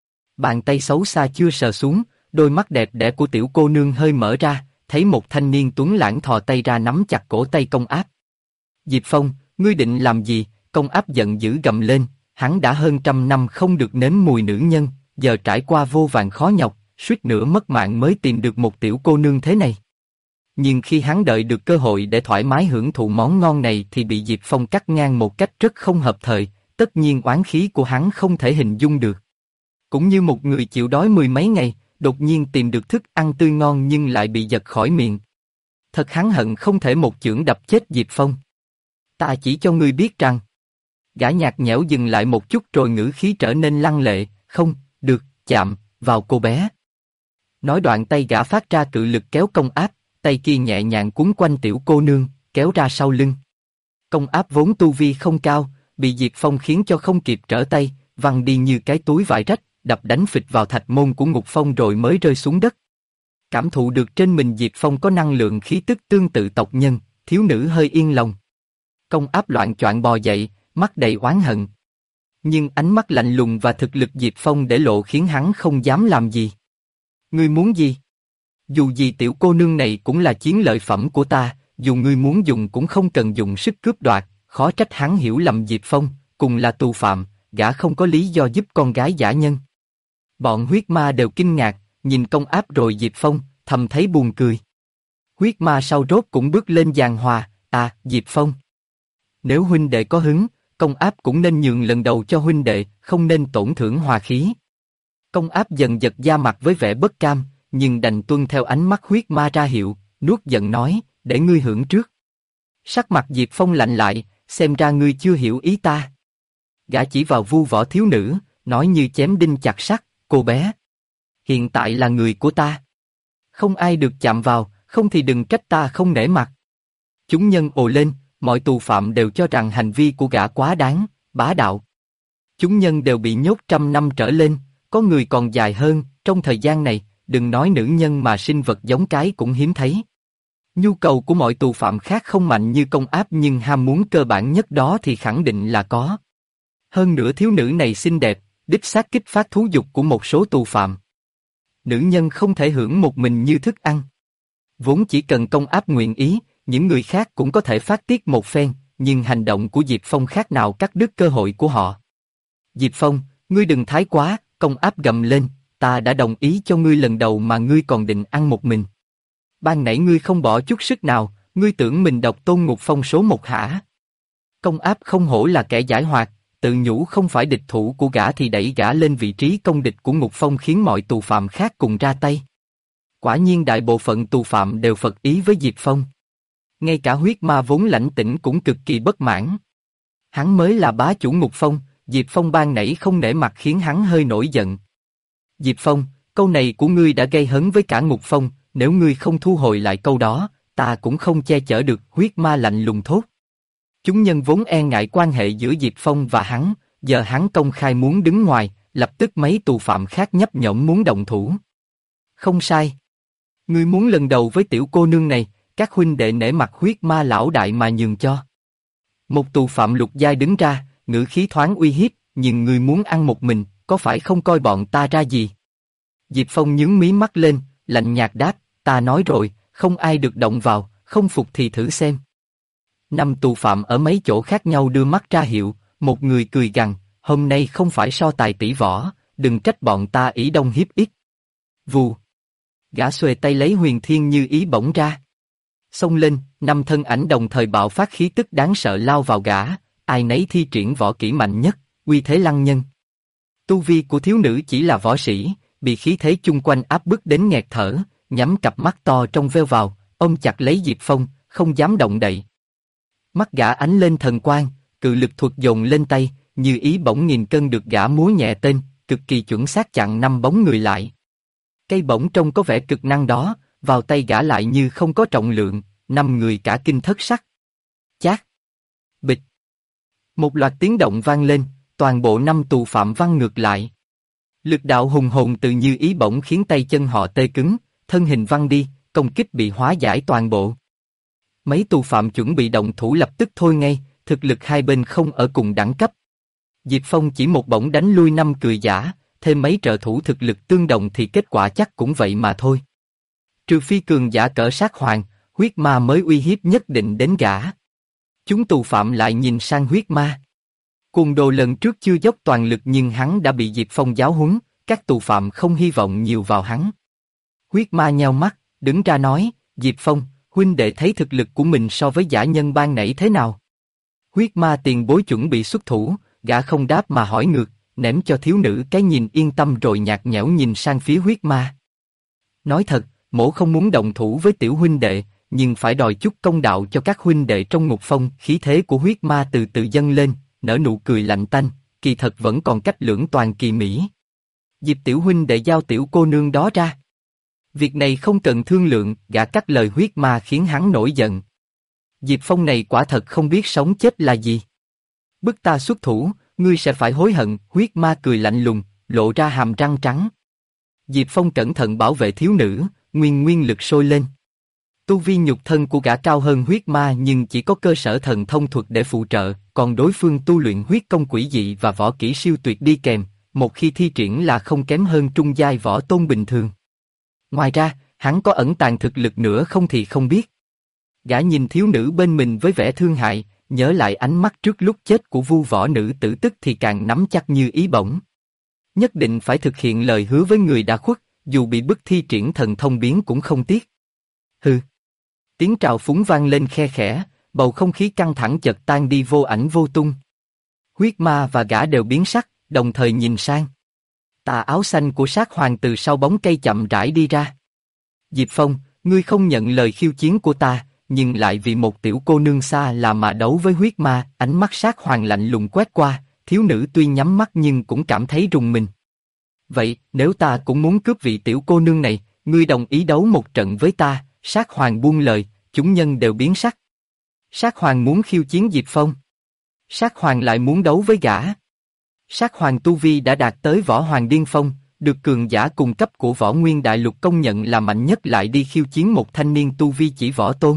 Bàn tay xấu xa chưa sờ xuống, đôi mắt đẹp đẽ của tiểu cô nương hơi mở ra, thấy một thanh niên tuấn lãng thò tay ra nắm chặt cổ tay Công Áp. Diệp Phong, ngươi định làm gì? Công Áp giận dữ gầm lên, hắn đã hơn 100 năm không được nếm mùi nữ nhân, giờ trải qua vô vàn khó nhọc, suýt nữa mất mạng mới tìm được một tiểu cô nương thế này. Nhưng khi hắn đợi được cơ hội để thoải mái hưởng thụ món ngon này thì bị Diệp Phong cắt ngang một cách rất không hợp thời, tất nhiên oán khí của hắn không thể hình dung được. Cũng như một người chịu đói mười mấy ngày, đột nhiên tìm được thức ăn tươi ngon nhưng lại bị giật khỏi miệng. Thật hắn hận không thể một chưởng đập chết Diệp Phong. Ta chỉ cho ngươi biết rằng. Gã nhạt nhẽo dừng lại một chút rồi ngữ khí trở nên lăng lệ, không, được, chạm, vào cô bé. Nói đoạn tay gã phát ra cự lực kéo Công Áp, tay kia nhẹ nhàng quấn quanh tiểu cô nương, kéo ra sau lưng. Công Áp vốn tu vi không cao, bị Diệp Phong khiến cho không kịp trở tay, văng đi như cái túi vải rách, đập đánh phịch vào thạch môn của Ngục Phong rồi mới rơi xuống đất. Cảm thụ được trên mình Diệp Phong có năng lượng khí tức tương tự tộc nhân, thiếu nữ hơi yên lòng. Công Áp loạng choạng bò dậy, mắt đầy oán hận. Nhưng ánh mắt lạnh lùng và thực lực Diệp Phong để lộ khiến hắn không dám làm gì. Ngươi muốn gì? Dù gì tiểu cô nương này cũng là chiến lợi phẩm của ta, dù ngươi muốn dùng cũng không cần dùng sức cướp đoạt, khó trách hắn hiểu lầm Diệp Phong, cùng là tù phạm, gã không có lý do giúp con gái dã nhân. Bọn huyết ma đều kinh ngạc, nhìn Công Áp rồi Diệp Phong, thầm thấy buồn cười. Huyết ma sau rốt cũng bước lên giàn hòa, Diệp Phong. Nếu huynh đệ có hứng, Công Áp cũng nên nhường lần đầu cho huynh đệ, không nên tổn thưởng hòa khí. Công Áp dần giật da mặt với vẻ bất cam, nhưng đành tuân theo ánh mắt huyết ma ra hiệu, nuốt giận nói, để ngươi hưởng trước. Sắc mặt Diệp Phong lạnh lại, xem ra ngươi chưa hiểu ý ta. Gã chỉ vào Vu Võ thiếu nữ, nói như chém đinh chặt sắt, cô bé. Hiện tại là người của ta. Không ai được chạm vào, không thì đừng trách ta không nể mặt. Chúng nhân ồ lên, mọi tù phạm đều cho rằng hành vi của gã quá đáng, bá đạo. Chúng nhân đều bị nhốt 100 năm trở lên, có người còn dài hơn, trong thời gian này, đừng nói nữ nhân mà sinh vật giống cái cũng hiếm thấy. Nhu cầu của mọi tù phạm khác không mạnh như Công Áp nhưng ham muốn cơ bản nhất đó thì khẳng định là có. Hơn nữa thiếu nữ này xinh đẹp, đích xác kích phát thú dục của một số tù phạm. Nữ nhân không thể hưởng một mình như thức ăn. Vốn chỉ cần công áp nguyện ý, những người khác cũng có thể phát tiết một phen, nhưng hành động của Diệp Phong khác nào cắt đứt cơ hội của họ. Diệp Phong, ngươi đừng thái quá, công áp gầm lên, ta đã đồng ý cho ngươi lần đầu mà ngươi còn định ăn một mình. Ban nãy ngươi không bỏ chút sức nào, ngươi tưởng mình độc tôn Ngục Phong số 1 hả? Công áp không hổ là kẻ giải hoạt, tự nhủ không phải địch thủ của gã thì đẩy gã lên vị trí công địch của Ngục Phong khiến mọi tù phạm khác cùng ra tay. Quả nhiên đại bộ phận tù phạm đều phật ý với Diệp Phong. Ngay cả huyết ma vốn lãnh tĩnh cũng cực kỳ bất mãn. Hắn mới là bá chủ Ngục Phong, Diệp Phong ban nãy không nể mặt khiến hắn hơi nổi giận. Diệp Phong, câu này của ngươi đã gây hấn với cả Ngục Phong, nếu ngươi không thu hồi lại câu đó, ta cũng không che chở được, huyết ma lạnh lùng thốt. Chúng nhân vốn e ngại quan hệ giữa Diệp Phong và hắn, giờ hắn công khai muốn đứng ngoài, lập tức mấy tù phạm khác nhấp nhổm muốn động thủ. Không sai. Ngươi muốn lần đầu với tiểu cô nương này, các huynh đệ nể mặt huyết ma lão đại mà nhường cho. Một tù phạm lục giai đứng ra, ngữ khí thoáng uy hiếp, nhưng ngươi muốn ăn một mình, có phải không coi bọn ta ra gì? Diệp Phong nhướng mí mắt lên, lạnh nhạt đáp, ta nói rồi, không ai được động vào, không phục thì thử xem. 5 tù phạm ở mấy chỗ khác nhau đưa mắt ra hiệu, một người cười gằn, hôm nay không phải so tài tỷ võ, đừng trách bọn ta ỷ đông hiếp ít. Vù. Gã xuề tay lấy huyền thiên như ý bổng ra. Xông lên, 5 thân ảnh đồng thời bạo phát khí tức đáng sợ lao vào gã, ai nấy thi triển võ kỹ mạnh nhất, uy thế lăng nhân. Tu vi của thiếu nữ chỉ là võ sĩ, bị khí thế chung quanh áp bức đến nghẹt thở, nhắm cặp mắt to trong veo vào, ôm chặt lấy Diệp Phong, không dám động đậy. Mắt gã ánh lên thần quang, cự lực thuật dồn lên tay, như ý bổng nghìn cân được gã múa nhẹ tên, cực kỳ chuẩn xác chặn 5 bóng người lại. Cây bổng trông có vẻ cực năng đó, vào tay gã lại như không có trọng lượng, 5 người cả kinh thất sắc. Chát! Bịch! Một loạt tiếng động vang lên, toàn bộ 5 tù phạm văng ngược lại. Lực đạo hùng hồn từ như ý bổng khiến tay chân họ tê cứng, thân hình văng đi, công kích bị hóa giải toàn bộ. Mấy tù phạm chuẩn bị động thủ lập tức thôi ngay, thực lực hai bên không ở cùng đẳng cấp. Diệp Phong chỉ một bổng đánh lui 5 cười giả, thêm mấy trợ thủ thực lực tương đồng thì kết quả chắc cũng vậy mà thôi. Trừ phi cường giả cỡ sát hoàng, huyết ma mới uy hiếp nhất định đến gã. Chúng tù phạm lại nhìn sang huyết ma. Cuồng đồ lần trước chưa dốc toàn lực nhưng hắn đã bị Diệp Phong giáo huấn, các tù phạm không hy vọng nhiều vào hắn. Huyết ma nheo mắt, đứng ra nói, Diệp Phong, huynh đệ thấy thực lực của mình so với giả nhân ban nãy thế nào? Huyết ma tiền bối chuẩn bị xuất thủ, gã không đáp mà hỏi ngược, ném cho thiếu nữ cái nhìn yên tâm rồi nhạt nhẽo nhìn sang phía huyết ma. Nói thật, mỗ không muốn động thủ với tiểu huynh đệ, nhưng phải đòi chút công đạo cho các huynh đệ trong Ngục Phong. Khí thế của huyết ma từ từ dâng lên, nở nụ cười lạnh tanh, kỳ thật vẫn còn cách lưỡng toàn kỳ mỹ. Diệp tiểu huynh đệ giao tiểu cô nương đó ra. Việc này không cần thương lượng, gã cắt lời huyết ma khiến hắn nổi giận. Diệp Phong này quả thật không biết sống chết là gì. Bức ta xuất thủ, ngươi sẽ phải hối hận, huyết ma cười lạnh lùng, lộ ra hàm răng trắng. Diệp Phong cẩn thận bảo vệ thiếu nữ, nguyên lực sôi lên. Tu vi nhục thân của gã cao hơn huyết ma nhưng chỉ có cơ sở thần thông thuật để phụ trợ, còn đối phương tu luyện huyết công quỷ dị và võ kỹ siêu tuyệt đi kèm, một khi thi triển là không kém hơn trung giai võ tôn bình thường. Ngoài ra, hắn có ẩn tàng thực lực nữa không thì không biết. Gã nhìn thiếu nữ bên mình với vẻ thương hại, nhớ lại ánh mắt trước lúc chết của vu võ nữ tử tức thì càng nắm chắc như ý bổng. Nhất định phải thực hiện lời hứa với người đã khuất, dù bị bức thi triển thần thông biến cũng không tiếc. Hừ. Tiếng trào phúng vang lên khe khẽ, bầu không khí căng thẳng chợt tan đi vô ảnh vô tung. Huyết ma và gã đều biến sắc, đồng thời nhìn sang. Tà áo xanh của sát hoàng từ sau bóng cây chậm rãi đi ra. Diệp Phong, ngươi không nhận lời khiêu chiến của ta, nhưng lại vì một tiểu cô nương xa là mà đấu với huyết ma. Ánh mắt sát hoàng lạnh lùng quét qua, thiếu nữ tuy nhắm mắt nhưng cũng cảm thấy rùng mình. Vậy, nếu ta cũng muốn cướp vị tiểu cô nương này, ngươi đồng ý đấu một trận với ta? Sát hoàng buông lời, chúng nhân đều biến sắc. Sát hoàng muốn khiêu chiến Diệp Phong. Sát hoàng lại muốn đấu với gã. Sát hoàng tu vi đã đạt tới võ hoàng điên phong, được cường giả cùng cấp của võ nguyên đại lục công nhận là mạnh nhất lại đi khiêu chiến một thanh niên tu vi chỉ võ tôn.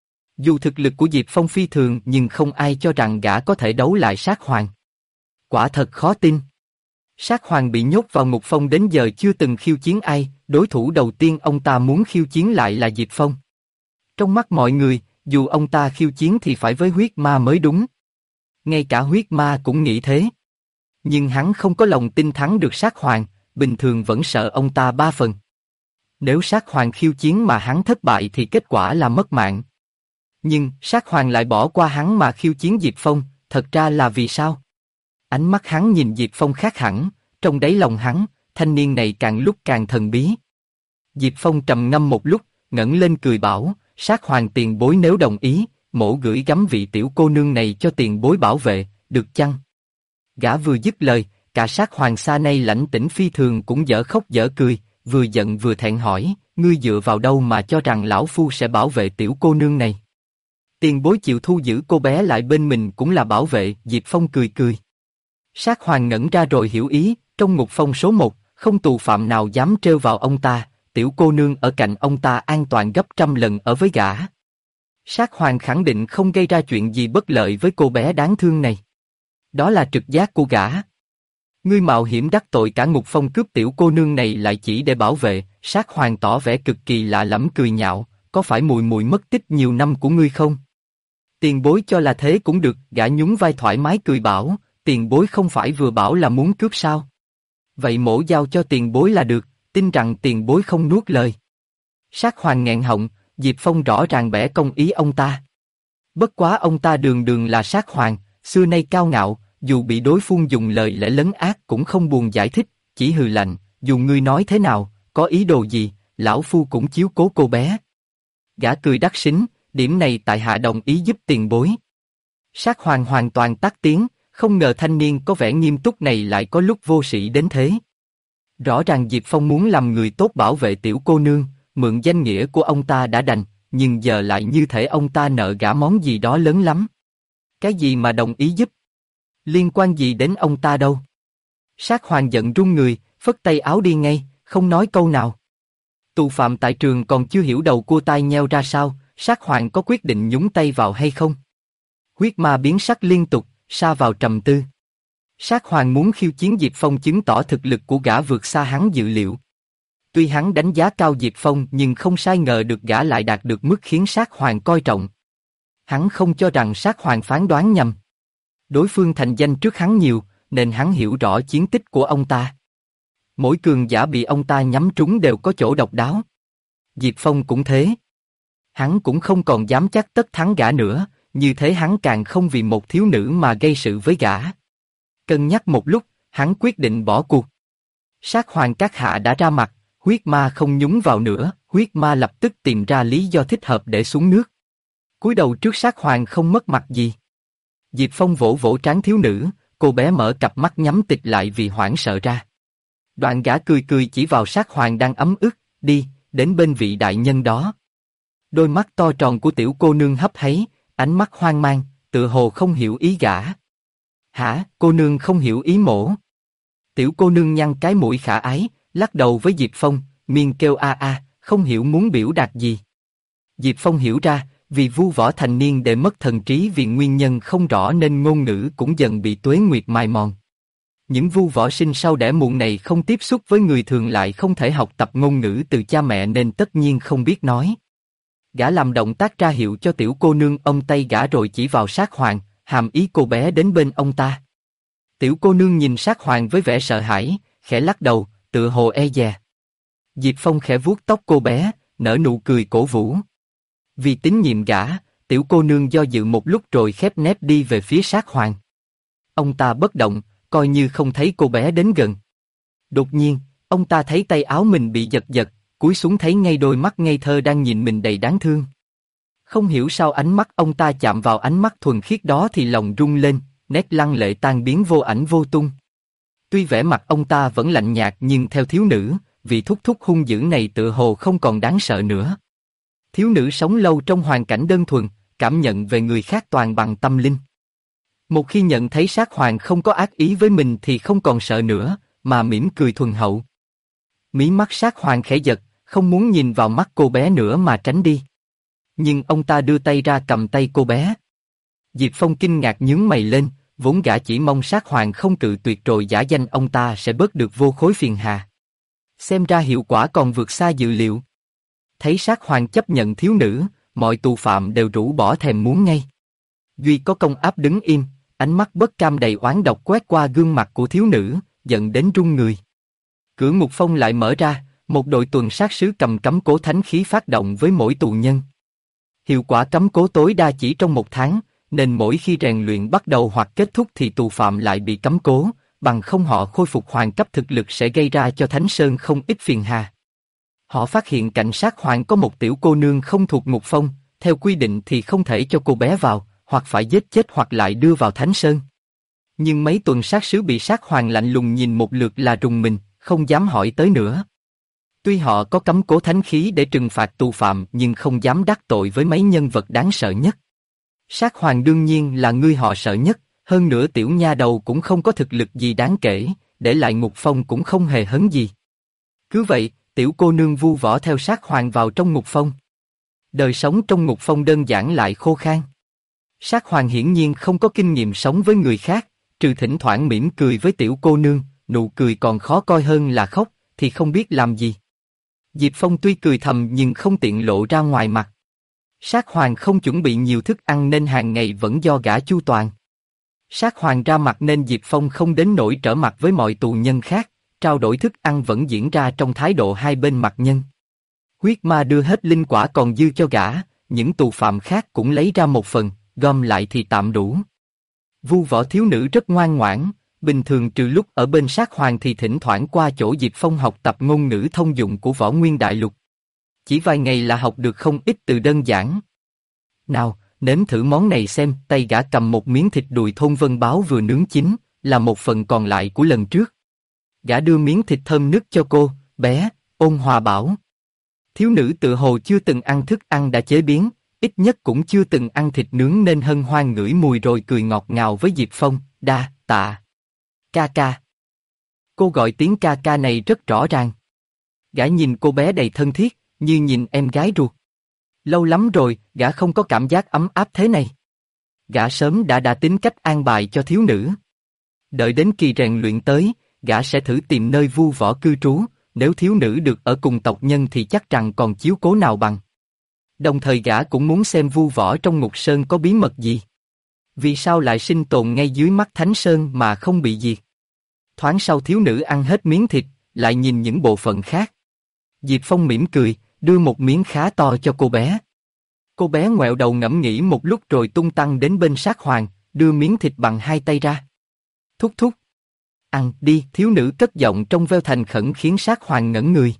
Dù thực lực của Diệp Phong phi thường nhưng không ai cho rằng gã có thể đấu lại sát hoàng. Quả thật khó tin. Sát Hoàng bị nhốt vào ngục phong đến giờ chưa từng khiêu chiến ai, đối thủ đầu tiên ông ta muốn khiêu chiến lại là Diệp Phong. Trong mắt mọi người, dù ông ta khiêu chiến thì phải với huyết ma mới đúng. Ngay cả huyết ma cũng nghĩ thế. Nhưng hắn không có lòng tin thắng được Sát Hoàng, bình thường vẫn sợ ông ta 3 phần. Nếu Sát Hoàng khiêu chiến mà hắn thất bại thì kết quả là mất mạng. Nhưng Sát Hoàng lại bỏ qua hắn mà khiêu chiến Diệp Phong, thật ra là vì sao? Ánh mắt hắn nhìn Diệp Phong khác hẳn, trong đáy lòng hắn, thanh niên này càng lúc càng thần bí. Diệp Phong trầm ngâm một lúc, ngẩng lên cười bảo, Sát Hoàng tiền bối nếu đồng ý, mỗ gửi gắm vị tiểu cô nương này cho tiền bối bảo vệ, được chăng? Gã vừa dứt lời, cả Sát Hoàng xa nay lãnh tĩnh phi thường cũng dở khóc dở cười, vừa giận vừa thẹn hỏi, ngươi dựa vào đâu mà cho rằng lão phu sẽ bảo vệ tiểu cô nương này? Tiền bối chịu thu giữ cô bé lại bên mình cũng là bảo vệ, Diệp Phong cười cười. Sát Hoàng ngẩn ra rồi hiểu ý, trong ngục phong số 1, không tù phạm nào dám trêu vào ông ta, tiểu cô nương ở cạnh ông ta an toàn gấp trăm lần ở với gã. Sát Hoàng khẳng định không gây ra chuyện gì bất lợi với cô bé đáng thương này. Đó là trực giác của gã. Ngươi mạo hiểm đắc tội cả ngục phong cướp tiểu cô nương này lại chỉ để bảo vệ, Sát Hoàng tỏ vẻ cực kỳ lạ lẫm cười nhạo, có phải mùi mùi mất tích nhiều năm của ngươi không? Tiền bối cho là thế cũng được, gã nhún vai thoải mái cười bảo, tiền bối không phải vừa bảo là muốn cướp sao? Vậy mỗ giao cho tiền bối là được, tin rằng tiền bối không nuốt lời. Sát Hoàng nghẹn họng, Diệp Phong rõ ràng bẻ cong ý ông ta. Bất quá ông ta đường đường là Sát Hoàng, xưa nay cao ngạo, dù bị đối phương dùng lời lẽ lấn át cũng không buồn giải thích, chỉ hừ lạnh, dù ngươi nói thế nào, có ý đồ gì, lão phu cũng chiếu cố cô bé. Gã cười đắc xính, điểm này tại hạ đồng ý giúp tiền bối. Sát Hoàng hoàn toàn tắt tiếng, không ngờ thanh niên có vẻ nghiêm túc này lại có lúc vô sĩ đến thế. Rõ ràng Diệp Phong muốn làm người tốt bảo vệ tiểu cô nương, mượn danh nghĩa của ông ta đã đành, nhưng giờ lại như thể ông ta nợ gã món gì đó lớn lắm. Cái gì mà đồng ý giúp? Liên quan gì đến ông ta đâu? Sát Hoàng giận run người, phất tay áo đi ngay, không nói câu nào. Tù phạm tại trường còn chưa hiểu đầu cua tai nheo ra sao, Sát Hoàng có quyết định nhúng tay vào hay không? Huyết ma biến sắc liên tục, sa vào trầm tư. Sát Hoàng muốn khiêu chiến Diệp Phong chứng tỏ thực lực của gã vượt xa hắn dự liệu. Tuy hắn đánh giá cao Diệp Phong nhưng không sai ngờ được gã lại đạt được mức khiến Sát Hoàng coi trọng. Hắn không cho rằng Sát Hoàng phán đoán nhầm. Đối phương thành danh trước hắn nhiều, nên hắn hiểu rõ chiến tích của ông ta. Mỗi cường giả bị ông ta nhắm trúng đều có chỗ độc đáo. Diệp Phong cũng thế. Hắn cũng không còn dám chắc tất thắng gã nữa, như thế hắn càng không vì một thiếu nữ mà gây sự với gã. Cân nhắc một lúc, hắn quyết định bỏ cuộc. Sát Hoàng các hạ đã ra mặt, huyết ma không nhúng vào nữa, huyết ma lập tức tìm ra lý do thích hợp để xuống nước. Cúi đầu trước Sát Hoàng không mất mặt gì. Diệp Phong vỗ vỗ trán thiếu nữ, cô bé mở cặp mắt nhắm tịt lại vì hoảng sợ ra. Đoạn gã cười cười chỉ vào Sát Hoàng đang ấm ức, đi, đến bên vị đại nhân đó. Đôi mắt to tròn của tiểu cô nương hấp háy, ánh mắt hoang mang, tựa hồ không hiểu ý gã. Hả, cô nương không hiểu ý mỗ? Tiểu cô nương nhăn cái mũi khả ái, lắc đầu với Diệp Phong, miên kêu a a, không hiểu muốn biểu đạt gì. Diệp Phong hiểu ra, vì vu võ thành niên để mất thần trí vì nguyên nhân không rõ nên ngôn ngữ cũng dần bị tuế nguyệt mài mòn. Những vu võ sinh sau đẻ muộn này không tiếp xúc với người thường lại không thể học tập ngôn ngữ từ cha mẹ nên tất nhiên không biết nói. Gã làm động tác ra hiệu cho tiểu cô nương ôm tay gã rồi chỉ vào Sát Hoàng, hàm ý cô bé đến bên ông ta. Tiểu cô nương nhìn Sát Hoàng với vẻ sợ hãi, khẽ lắc đầu, tựa hồ e dè. Diệp Phong khẽ vuốt tóc cô bé, nở nụ cười cổ vũ. Vì tín nhiệm gã, tiểu cô nương do dự một lúc rồi khép nép đi về phía Sát Hoàng. Ông ta bất động, coi như không thấy cô bé đến gần. Đột nhiên, ông ta thấy tay áo mình bị giật giật, cúi xuống thấy ngay đôi mắt ngây thơ đang nhìn mình đầy đáng thương. Không hiểu sao ánh mắt ông ta chạm vào ánh mắt thuần khiết đó thì lòng rung lên, nét lăng lệ tan biến vô ảnh vô tung. Tuy vẻ mặt ông ta vẫn lạnh nhạt nhưng theo thiếu nữ, vị thúc thúc hung dữ này tựa hồ không còn đáng sợ nữa. Thiếu nữ sống lâu trong hoàn cảnh đơn thuần, cảm nhận về người khác toàn bằng tâm linh. Một khi nhận thấy Sát Hoàng không có ác ý với mình thì không còn sợ nữa, mà mỉm cười thuần hậu. Mí mắt Sát Hoàng khẽ giật, không muốn nhìn vào mắt cô bé nữa mà tránh đi. Nhưng ông ta đưa tay ra cầm tay cô bé. Diệp Phong kinh ngạc nhướng mày lên, vốn gã chỉ mong sát hoàng không cự tuyệt rồi giả danh ông ta sẽ bớt được vô khối phiền hà. Xem ra hiệu quả còn vượt xa dự liệu. Thấy sát hoàng chấp nhận thiếu nữ, mọi tù phạm đều rũ bỏ thèm muốn ngay. Duy có Công Áp đứng im, ánh mắt bất cam đầy oán độc quét qua gương mặt của thiếu nữ, giận đến run người. Cửa ngục phong lại mở ra, một đội tuần sát sứ cầm cấm cố thánh khí phát động với mỗi tù nhân. Hiệu quả cấm cố tối đa chỉ trong 1 tháng, nên mỗi khi rèn luyện bắt đầu hoặc kết thúc thì tù phạm lại bị cấm cố, bằng không họ khôi phục hoàng cấp thực lực sẽ gây ra cho Thánh Sơn không ít phiền hà. Họ phát hiện cảnh sát hoàng có một tiểu cô nương không thuộc ngục phong, theo quy định thì không thể cho cô bé vào, hoặc phải giết chết hoặc lại đưa vào Thánh Sơn. Nhưng mấy tuần sát sứ bị sát hoàng lạnh lùng nhìn một lượt là rùng mình, không dám hỏi tới nữa. Tuy họ có cấm cố thánh khí để trừng phạt tù phạm nhưng không dám đắc tội với mấy nhân vật đáng sợ nhất. Sát hoàng đương nhiên là người họ sợ nhất, hơn nữa tiểu nha đầu cũng không có thực lực gì đáng kể, để lại ngục phong cũng không hề hấn gì. Cứ vậy, tiểu cô nương vu võ theo sát hoàng vào trong ngục phong. Đời sống trong ngục phong đơn giản lại khô khan. Sát hoàng hiển nhiên không có kinh nghiệm sống với người khác, trừ thỉnh thoảng mỉm cười với tiểu cô nương, nụ cười còn khó coi hơn là khóc, thì không biết làm gì. Diệp Phong tuy cười thầm nhưng không tiện lộ ra ngoài mặt. Sát hoàng không chuẩn bị nhiều thức ăn nên hàng ngày vẫn do gã chu toàn. Sát hoàng ra mặt nên Diệp Phong không đến nỗi trở mặt với mọi tù nhân khác, trao đổi thức ăn vẫn diễn ra trong thái độ hai bên mặt nhân. Huyết ma đưa hết linh quả còn dư cho gã, những tù phạm khác cũng lấy ra một phần, gom lại thì tạm đủ. Vu võ thiếu nữ rất ngoan ngoãn, bình thường trừ lúc ở bên sát hoàng thì thỉnh thoảng qua chỗ Diệp Phong học tập ngôn ngữ thông dụng của Võ Nguyên Đại Lục. Chỉ vài ngày là học được không ít từ đơn giản. Nào, nếm thử món này xem, tay gã cầm một miếng thịt đùi thôn vân báo vừa nướng chín, là một phần còn lại của lần trước. Gã đưa miếng thịt thơm nức cho cô, bé, ôn hòa bảo. Thiếu nữ tự hồ chưa từng ăn thức ăn đã chế biến, ít nhất cũng chưa từng ăn thịt nướng nên hân hoan ngửi mùi rồi cười ngọt ngào với Diệp Phong, đa, tạ. Ca ca. Cô gọi tiếng ca ca này rất rõ ràng. Gã nhìn cô bé đầy thân thiết, như nhìn em gái ruột. Lâu lắm rồi, gã không có cảm giác ấm áp thế này. Gã sớm đã tính cách an bài cho thiếu nữ. Đợi đến kỳ rèn luyện tới, gã sẽ thử tìm nơi vu võ cư trú, nếu thiếu nữ được ở cùng tộc nhân thì chắc rằng còn chiếu cố nào bằng. Đồng thời gã cũng muốn xem vu võ trong ngục sơn có bí mật gì. Vì sao lại sinh tồn ngay dưới mắt Thánh Sơn mà không bị diệt? Thoáng sau thiếu nữ ăn hết miếng thịt, lại nhìn những bộ phận khác. Diệp Phong mỉm cười, đưa một miếng khá to cho cô bé. Cô bé ngoẹo đầu ngẫm nghĩ một lúc rồi tung tăng đến bên sát hoàng, đưa miếng thịt bằng hai tay ra. Thúc thúc. Ăn đi, thiếu nữ cất giọng trong veo thành khẩn khiến sát hoàng ngẩn người.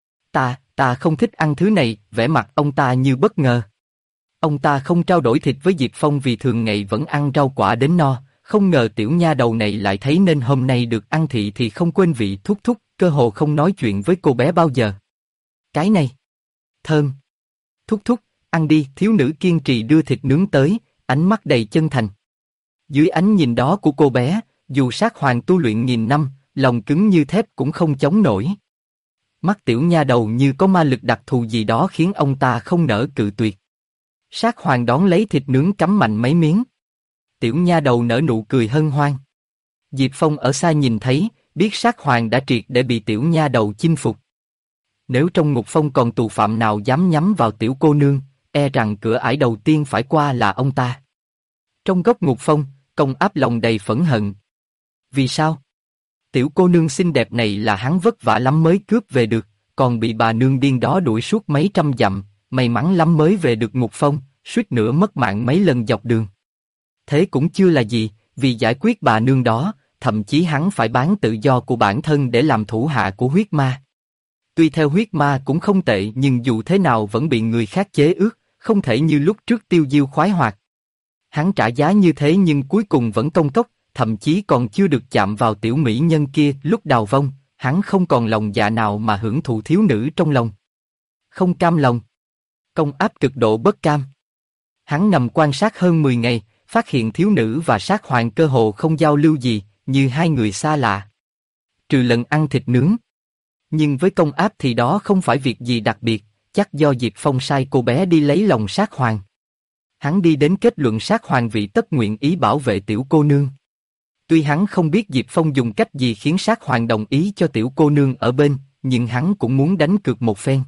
Ta không thích ăn thứ này, vẻ mặt ông ta như bất ngờ. Ông ta không trao đổi thịt với Diệp Phong vì thường ngày vẫn ăn rau quả đến no, không ngờ tiểu nha đầu này lại thấy nên hôm nay được ăn thị thì không quên vị thúc thúc, cơ hồ không nói chuyện với cô bé bao giờ. Cái này, thơm. Thúc thúc, ăn đi, thiếu nữ kiên trì đưa thịt nướng tới, ánh mắt đầy chân thành. Dưới ánh nhìn đó của cô bé, dù sát hoàng tu luyện nghìn năm, lòng cứng như thép cũng không chống nổi. Mắt tiểu nha đầu như có ma lực đặc thù gì đó khiến ông ta không nỡ cự tuyệt. Sát hoàng đón lấy thịt nướng cắm mạnh mấy miếng. Tiểu nha đầu nở nụ cười hân hoan. Diệp Phong ở xa nhìn thấy, biết sát hoàng đã triệt để bị tiểu nha đầu chinh phục. Nếu trong ngục phong còn tù phạm nào dám nhắm vào tiểu cô nương, e rằng cửa ải đầu tiên phải qua là ông ta. Trong góc ngục phong, Công Áp lòng đầy phẫn hận. Vì sao? Tiểu cô nương xinh đẹp này là hắn vất vả lắm mới cướp về được, còn bị bà nương điên đó đuổi suốt mấy trăm dặm, may mắn lắm mới về được ngục phong, suýt nữa mất mạng mấy lần dọc đường. Thế cũng chưa là gì, vì giải quyết bà nương đó, thậm chí hắn phải bán tự do của bản thân để làm thủ hạ của huyết ma. Tuy theo huyết ma cũng không tệ nhưng dù thế nào vẫn bị người khác chế ước, không thể như lúc trước tiêu diêu khoái hoạt. Hắn trả giá như thế nhưng cuối cùng vẫn công cốc, thậm chí còn chưa được chạm vào tiểu mỹ nhân kia lúc đào vong, hắn không còn lòng dạ nào mà hưởng thụ thiếu nữ trong lòng. Không cam lòng. Công Áp cực độ bất cam. Hắn nằm quan sát hơn 10 ngày, phát hiện thiếu nữ và sát hoàng cơ hồ không giao lưu gì, như hai người xa lạ. Trừ lần ăn thịt nướng. Nhưng với Công Áp thì đó không phải việc gì đặc biệt, chắc do Diệp Phong sai cô bé đi lấy lòng sát hoàng. Hắn đi đến kết luận sát hoàng vị tất nguyện ý bảo vệ tiểu cô nương. Tuy hắn không biết Diệp Phong dùng cách gì khiến Sát Hoàng đồng ý cho tiểu cô nương ở bên, nhưng hắn cũng muốn đánh cược một phen.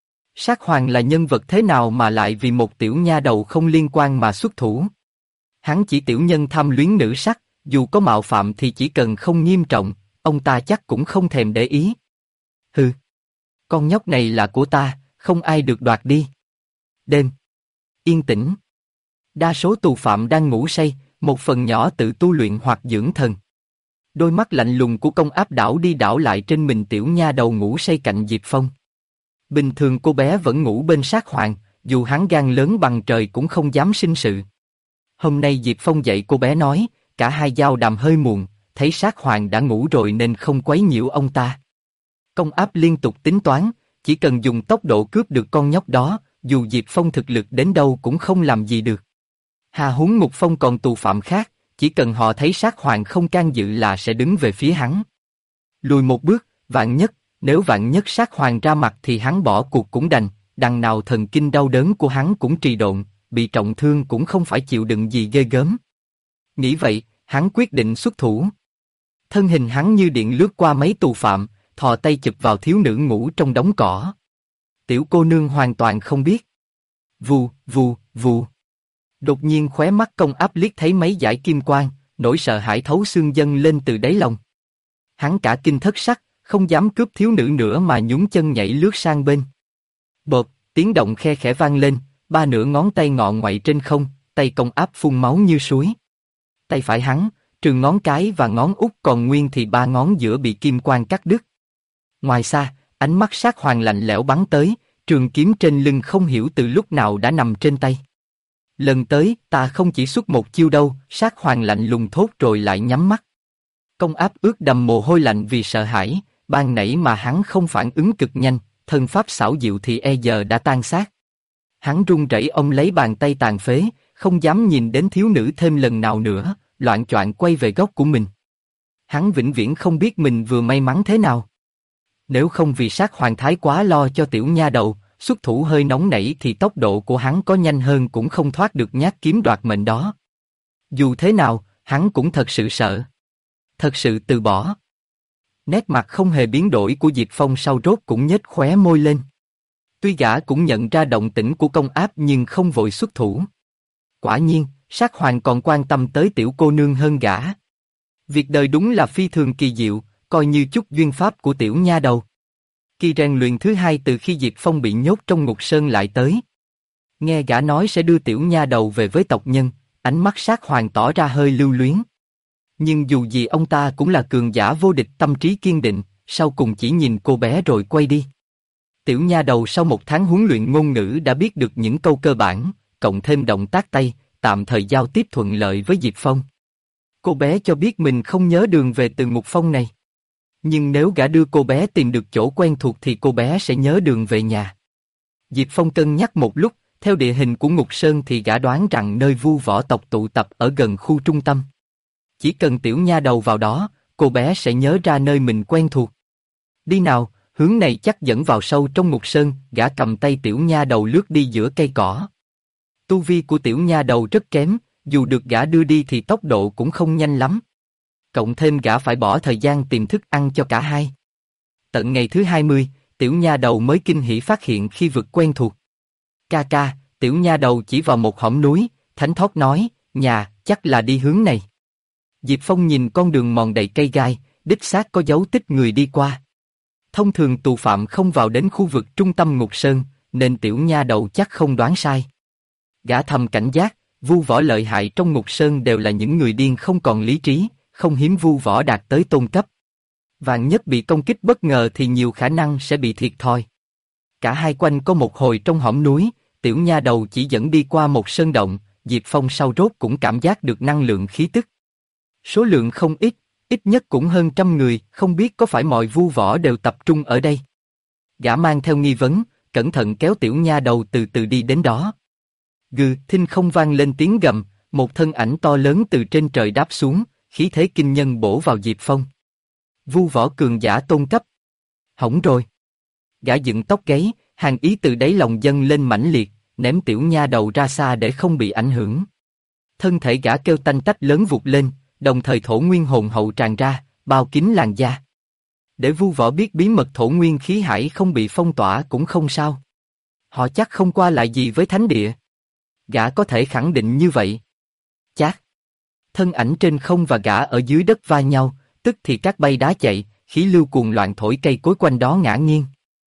Sát Hoàng là nhân vật thế nào mà lại vì một tiểu nha đầu không liên quan mà xuất thủ? Hắn chỉ tiểu nhân tham luyến nữ sắc, dù có mạo phạm thì chỉ cần không nghiêm trọng, ông ta chắc cũng không thèm để ý. Hừ, con nhóc này là của ta, không ai được đoạt đi. Đêm yên tĩnh. Đa số tù phạm đang ngủ say, một phần nhỏ tự tu luyện hoặc dưỡng thần. Đôi mắt lạnh lùng của công áp đảo đi đảo lại trên mình tiểu nha đầu ngủ say cạnh Diệp Phong. Bình thường cô bé vẫn ngủ bên Sát Hoàng, dù hắn gan lớn bằng trời cũng không dám sinh sự. Hôm nay Diệp Phong dạy cô bé nói, cả hai giao đàm hơi muộn, thấy Sát Hoàng đã ngủ rồi nên không quấy nhiễu ông ta. Công áp liên tục tính toán, chỉ cần dùng tốc độ cướp được con nhóc đó, dù Diệp Phong thực lực đến đâu cũng không làm gì được. Hà huống Ngục Phong còn tù phạm khác, chỉ cần họ thấy Sát Hoàng không can dự là sẽ đứng về phía hắn. Lùi một bước, nếu vạn nhất Sát Hoàng ra mặt thì hắn bỏ cuộc cũng đành, đằng nào thần kinh đau đớn của hắn cũng trì độn, bị trọng thương cũng không phải chịu đựng gì ghê gớm. Nghĩ vậy, hắn quyết định xuất thủ. Thân hình hắn như điện lướt qua mấy tù phạm, thò tay chụp vào thiếu nữ ngủ trong đống cỏ. Tiểu cô nương hoàn toàn không biết. Vù, vù, vù. Đột nhiên khóe mắt công áp liếc thấy mấy dải kim quang, nỗi sợ hãi thấu xương dâng lên từ đáy lòng. Hắn cả kinh thất sắc, không dám cướp thiếu nữ nữa mà nhún chân nhảy lướt sang bên. Bộp, tiếng động khe khẽ vang lên, ba nửa ngón tay ngọ ngoại trên không, tay công áp phun máu như suối. Tay phải hắn, trừ ngón cái và ngón út còn nguyên thì ba ngón giữa bị kim quang cắt đứt. Ngoài xa, ánh mắt Sát Hoàng lạnh lẽo bắn tới, trường kiếm trên lưng không hiểu từ lúc nào đã nằm trên tay. Lần tới, ta không chỉ xuất một chiêu đâu, Sát Hoàng lạnh lùng thốt rồi lại nhắm mắt. Công áp ướt đầm mồ hôi lạnh vì sợ hãi, ban nãy mà hắn không phản ứng cực nhanh, thân pháp xảo diệu thì giờ đã tan xác. Hắn run rẩy ôm lấy bàn tay tàn phế, không dám nhìn đến thiếu nữ thêm lần nào nữa, loạng choạng quay về góc của mình. Hắn vĩnh viễn không biết mình vừa may mắn thế nào. Nếu không vì Sát Hoàng thái quá lo cho tiểu nha đầu, xuất thủ hơi nóng nảy thì tốc độ của hắn có nhanh hơn cũng không thoát được nhát kiếm đoạt mệnh đó. Dù thế nào, hắn cũng thật sự sợ. Thật sự từ bỏ. Nét mặt không hề biến đổi của Diệp Phong sau rốt cũng nhếch khóe môi lên. Tuy gã cũng nhận ra động tĩnh của công áp nhưng không vội xuất thủ. Quả nhiên, Sát Hoàng còn quan tâm tới tiểu cô nương hơn gã. Việc đời đúng là phi thường kỳ diệu, coi như chút duyên pháp của tiểu nha đầu. Kỳ rèn luyện thứ hai từ khi Diệp Phong bị nhốt trong ngục sơn lại tới. Nghe gã nói sẽ đưa tiểu nha đầu về với tộc nhân, ánh mắt Sát Hoàng tỏ ra hơi lưu luyến. Nhưng dù gì ông ta cũng là cường giả vô địch, tâm trí kiên định, sau cùng chỉ nhìn cô bé rồi quay đi. Tiểu nha đầu sau một tháng huấn luyện ngôn ngữ đã biết được những câu cơ bản, cộng thêm động tác tay, tạm thời giao tiếp thuận lợi với Diệp Phong. Cô bé cho biết mình không nhớ đường về từ Ngục Phong này. Nhưng nếu gã đưa cô bé tìm được chỗ quen thuộc thì cô bé sẽ nhớ đường về nhà. Diệp Phong cân nhắc một lúc, theo địa hình của Ngục Sơn thì gã đoán rằng nơi vu võ tộc tụ tập ở gần khu trung tâm. Chỉ cần tiểu nha đầu vào đó, cô bé sẽ nhớ ra nơi mình quen thuộc. Đi nào, hướng này chắc dẫn vào sâu trong Ngục Sơn, gã cầm tay tiểu nha đầu lướt đi giữa cây cỏ. Tu vi của tiểu nha đầu rất kém, dù được gã đưa đi thì tốc độ cũng không nhanh lắm. Cộng thêm gã phải bỏ thời gian tìm thức ăn cho cả hai. Tận ngày thứ 20, tiểu nha đầu mới kinh hỉ phát hiện khi vực quen thuộc. Ca ca, tiểu nha đầu chỉ vào một hõm núi, thánh thót nói, nhà, chắc là đi hướng này. Diệp Phong nhìn con đường mòn đầy cây gai, đích xác có dấu tích người đi qua. Thông thường tù phạm không vào đến khu vực trung tâm Ngục Sơn, nên tiểu nha đầu chắc không đoán sai. Gã thầm cảnh giác, vu võ lợi hại trong Ngục Sơn đều là những người điên không còn lý trí, không hiếm vu võ đạt tới tôn cấp. Vạn nhất bị công kích bất ngờ thì nhiều khả năng sẽ bị thiệt thòi. Cả hai quanh có một hồi trong hõm núi, tiểu nha đầu chỉ dẫn đi qua một sơn động, Diệp Phong sau rốt cũng cảm giác được năng lượng khí tức. Số lượng không ít, ít nhất cũng hơn 100 người, không biết có phải mọi vu võ đều tập trung ở đây. Gã mang theo nghi vấn, cẩn thận kéo tiểu nha đầu từ từ đi đến đó. Gừ, thinh không vang lên tiếng gầm, một thân ảnh to lớn từ trên trời đáp xuống, khí thế kinh nhân bổ vào Diệp Phong. Vu võ cường giả tôn cấp. Hỏng rồi. Gã dựng tóc gáy, hàng ý từ đáy lòng dâng lên mãnh liệt, ném tiểu nha đầu ra xa để không bị ảnh hưởng. Thân thể gã kêu tanh tách lớn vụt lên, đồng thời thổ nguyên hồn hậu tràn ra, bao kín làn da. Để Vu Võ biết bí mật thổ nguyên khí hải không bị phong tỏa cũng không sao. Họ chắc không qua lại gì với thánh địa. Gã có thể khẳng định như vậy. Chát. Thân ảnh trên không và gã ở dưới đất va nhau, tức thì các bay đá chạy, khí lưu cuồng loạn thổi cây cối quanh đó ngã nghiêng.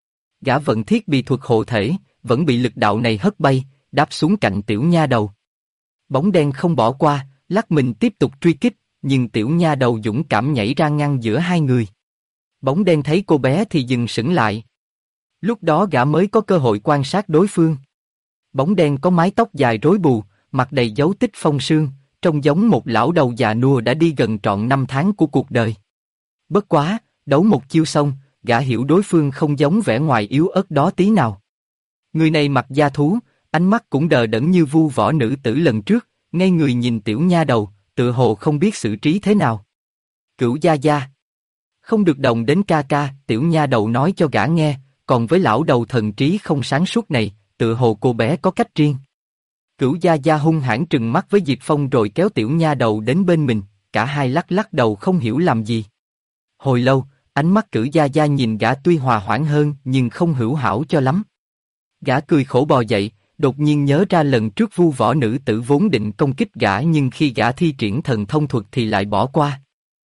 Gã vận thiết bị thuật hộ thể, vẫn bị lực đạo này hất bay, đáp xuống cạnh tiểu nha đầu. Bóng đen không bỏ qua, lắc mình tiếp tục truy kích, nhưng tiểu nha đầu dũng cảm nhảy ra ngăn giữa hai người. Bóng đen thấy cô bé thì dừng sững lại. Lúc đó gã mới có cơ hội quan sát đối phương. Bóng đen có mái tóc dài rối bù, mặt đầy dấu tích phong sương, trông giống một lão đầu già nua đã đi gần trọn 5 tháng của cuộc đời. Bất quá, đấu một chiêu xong, gã hiểu đối phương không giống vẻ ngoài yếu ớt đó tí nào. Người này mặc da thú, ánh mắt cũng đờ đẫn như Vu Võ nữ tử lần trước, ngay người nhìn tiểu nha đầu, tựa hồ không biết xử trí thế nào. Cửu gia gia. Không được động đến ca ca, tiểu nha đầu nói cho gã nghe, còn với lão đầu thần trí không sáng suốt này, tựa hồ cô bé có cách riêng. Cửu gia gia hung hãn trừng mắt với Diệp Phong rồi kéo tiểu nha đầu đến bên mình, cả hai lắc lắc đầu không hiểu làm gì. Hồi lâu, ánh mắt Cửu gia gia nhìn gã tuy hòa hoãn hơn nhưng không hữu hảo cho lắm. Gã cười khổ bò dậy, đột nhiên nhớ ra lần trước Vu Võ nữ tử vốn định công kích gã nhưng khi gã thi triển thần thông thuật thì lại bỏ qua.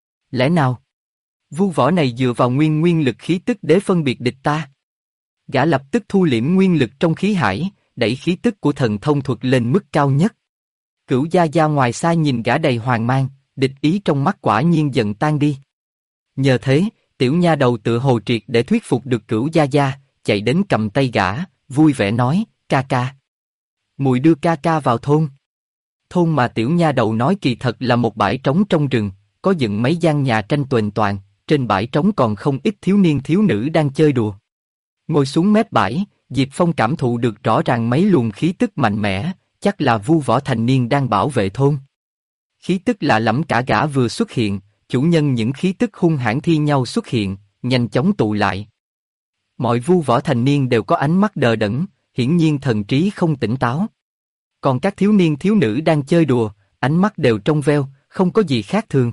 Lẽ nào? Vu Võ này dựa vào nguyên lực khí tức để phân biệt địch ta. Gã lập tức thu liễm nguyên lực trong khí hải, đẩy khí tức của thần thông thuật lên mức cao nhất. Cửu gia gia ngoài xa nhìn gã đầy hoang mang, địch ý trong mắt quả nhiên dần tan đi. Nhờ thế, tiểu nha đầu tựa hồ triệt để thuyết phục được Cửu gia gia, chạy đến cầm tay gã, vui vẻ nói, ca ca. Mùi đưa ca ca vào thôn. Thôn mà tiểu nha đầu nói kỳ thật là một bãi trống trong rừng, có dựng mấy gian nhà tranh tuềnh toàng, trên bãi trống còn không ít thiếu niên thiếu nữ đang chơi đùa. Ngồi xuống mép bãi, Diệp Phong cảm thụ được rõ ràng mấy luồng khí tức mạnh mẽ, chắc là Vu Võ thành niên đang bảo vệ thôn. Khí tức lạ lẫm cả gã vừa xuất hiện, chủ nhân những khí tức hung hãn thi nhau xuất hiện, nhanh chóng tụ lại. Mọi Vu Võ thành niên đều có ánh mắt đờ đẫn, hiển nhiên thần trí không tỉnh táo. Còn các thiếu niên thiếu nữ đang chơi đùa, ánh mắt đều trong veo, không có gì khác thường.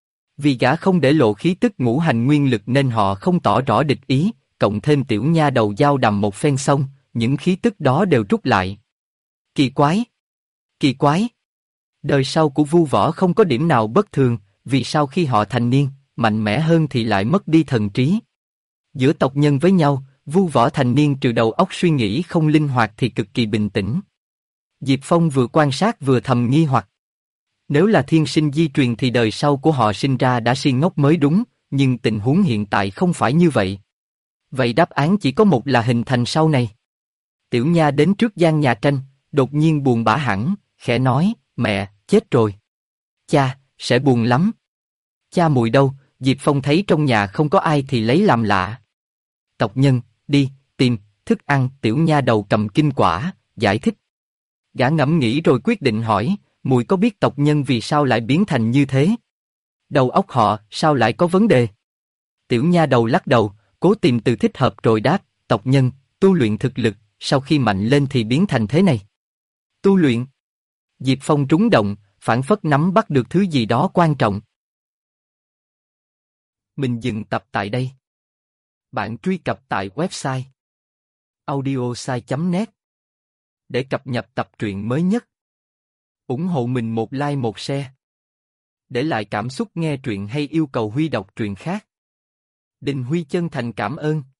Vì gã không để lộ khí tức ngũ hành nguyên lực nên họ không tỏ rõ địch ý, cộng thêm tiểu nha đầu giao đầm một phen xong, những khí tức đó đều rút lại. Kỳ quái! Kỳ quái! Đời sau của Vu Võ không có điểm nào bất thường, vì sao khi họ thành niên, mạnh mẽ hơn thì lại mất đi thần trí. Giữa tộc nhân với nhau, Vu Võ thành niên trừ đầu óc suy nghĩ không linh hoạt thì cực kỳ bình tĩnh. Diệp Phong vừa quan sát vừa thầm nghi hoặc. Nếu là thiên sinh di truyền thì đời sau của họ sinh ra đã si ngốc mới đúng, nhưng tình huống hiện tại không phải như vậy. Vậy đáp án chỉ có một là hình thành sau này. Tiểu Nha đến trước gian nhà tranh, đột nhiên buồn bã hẳn, khẽ nói, mẹ, chết rồi. Cha, sẽ buồn lắm. Cha mùi đâu? Diệp Phong thấy trong nhà không có ai thì lấy làm lạ. Tộc nhân, đi, tìm, thức ăn. Tiểu Nha đầu cầm kinh quả, giải thích. Gã ngẫm nghĩ rồi quyết định hỏi, mùi có biết tộc nhân vì sao lại biến thành như thế? Đầu óc họ, sao lại có vấn đề? Tiểu Nha đầu lắc đầu, cố tìm từ thích hợp rồi đáp, tộc nhân, tu luyện thực lực, sau khi mạnh lên thì biến thành thế này. Tu luyện. Diệp Phong trúng động, phảng phất nắm bắt được thứ gì đó quan trọng. Mình dừng tập tại đây. Bạn truy cập tại website audiosai.net để cập nhật tập truyện mới nhất. Ủng hộ mình một like một share. Để lại cảm xúc nghe truyện hay yêu cầu Huy đọc truyện khác. Đình Huy chân thành cảm ơn.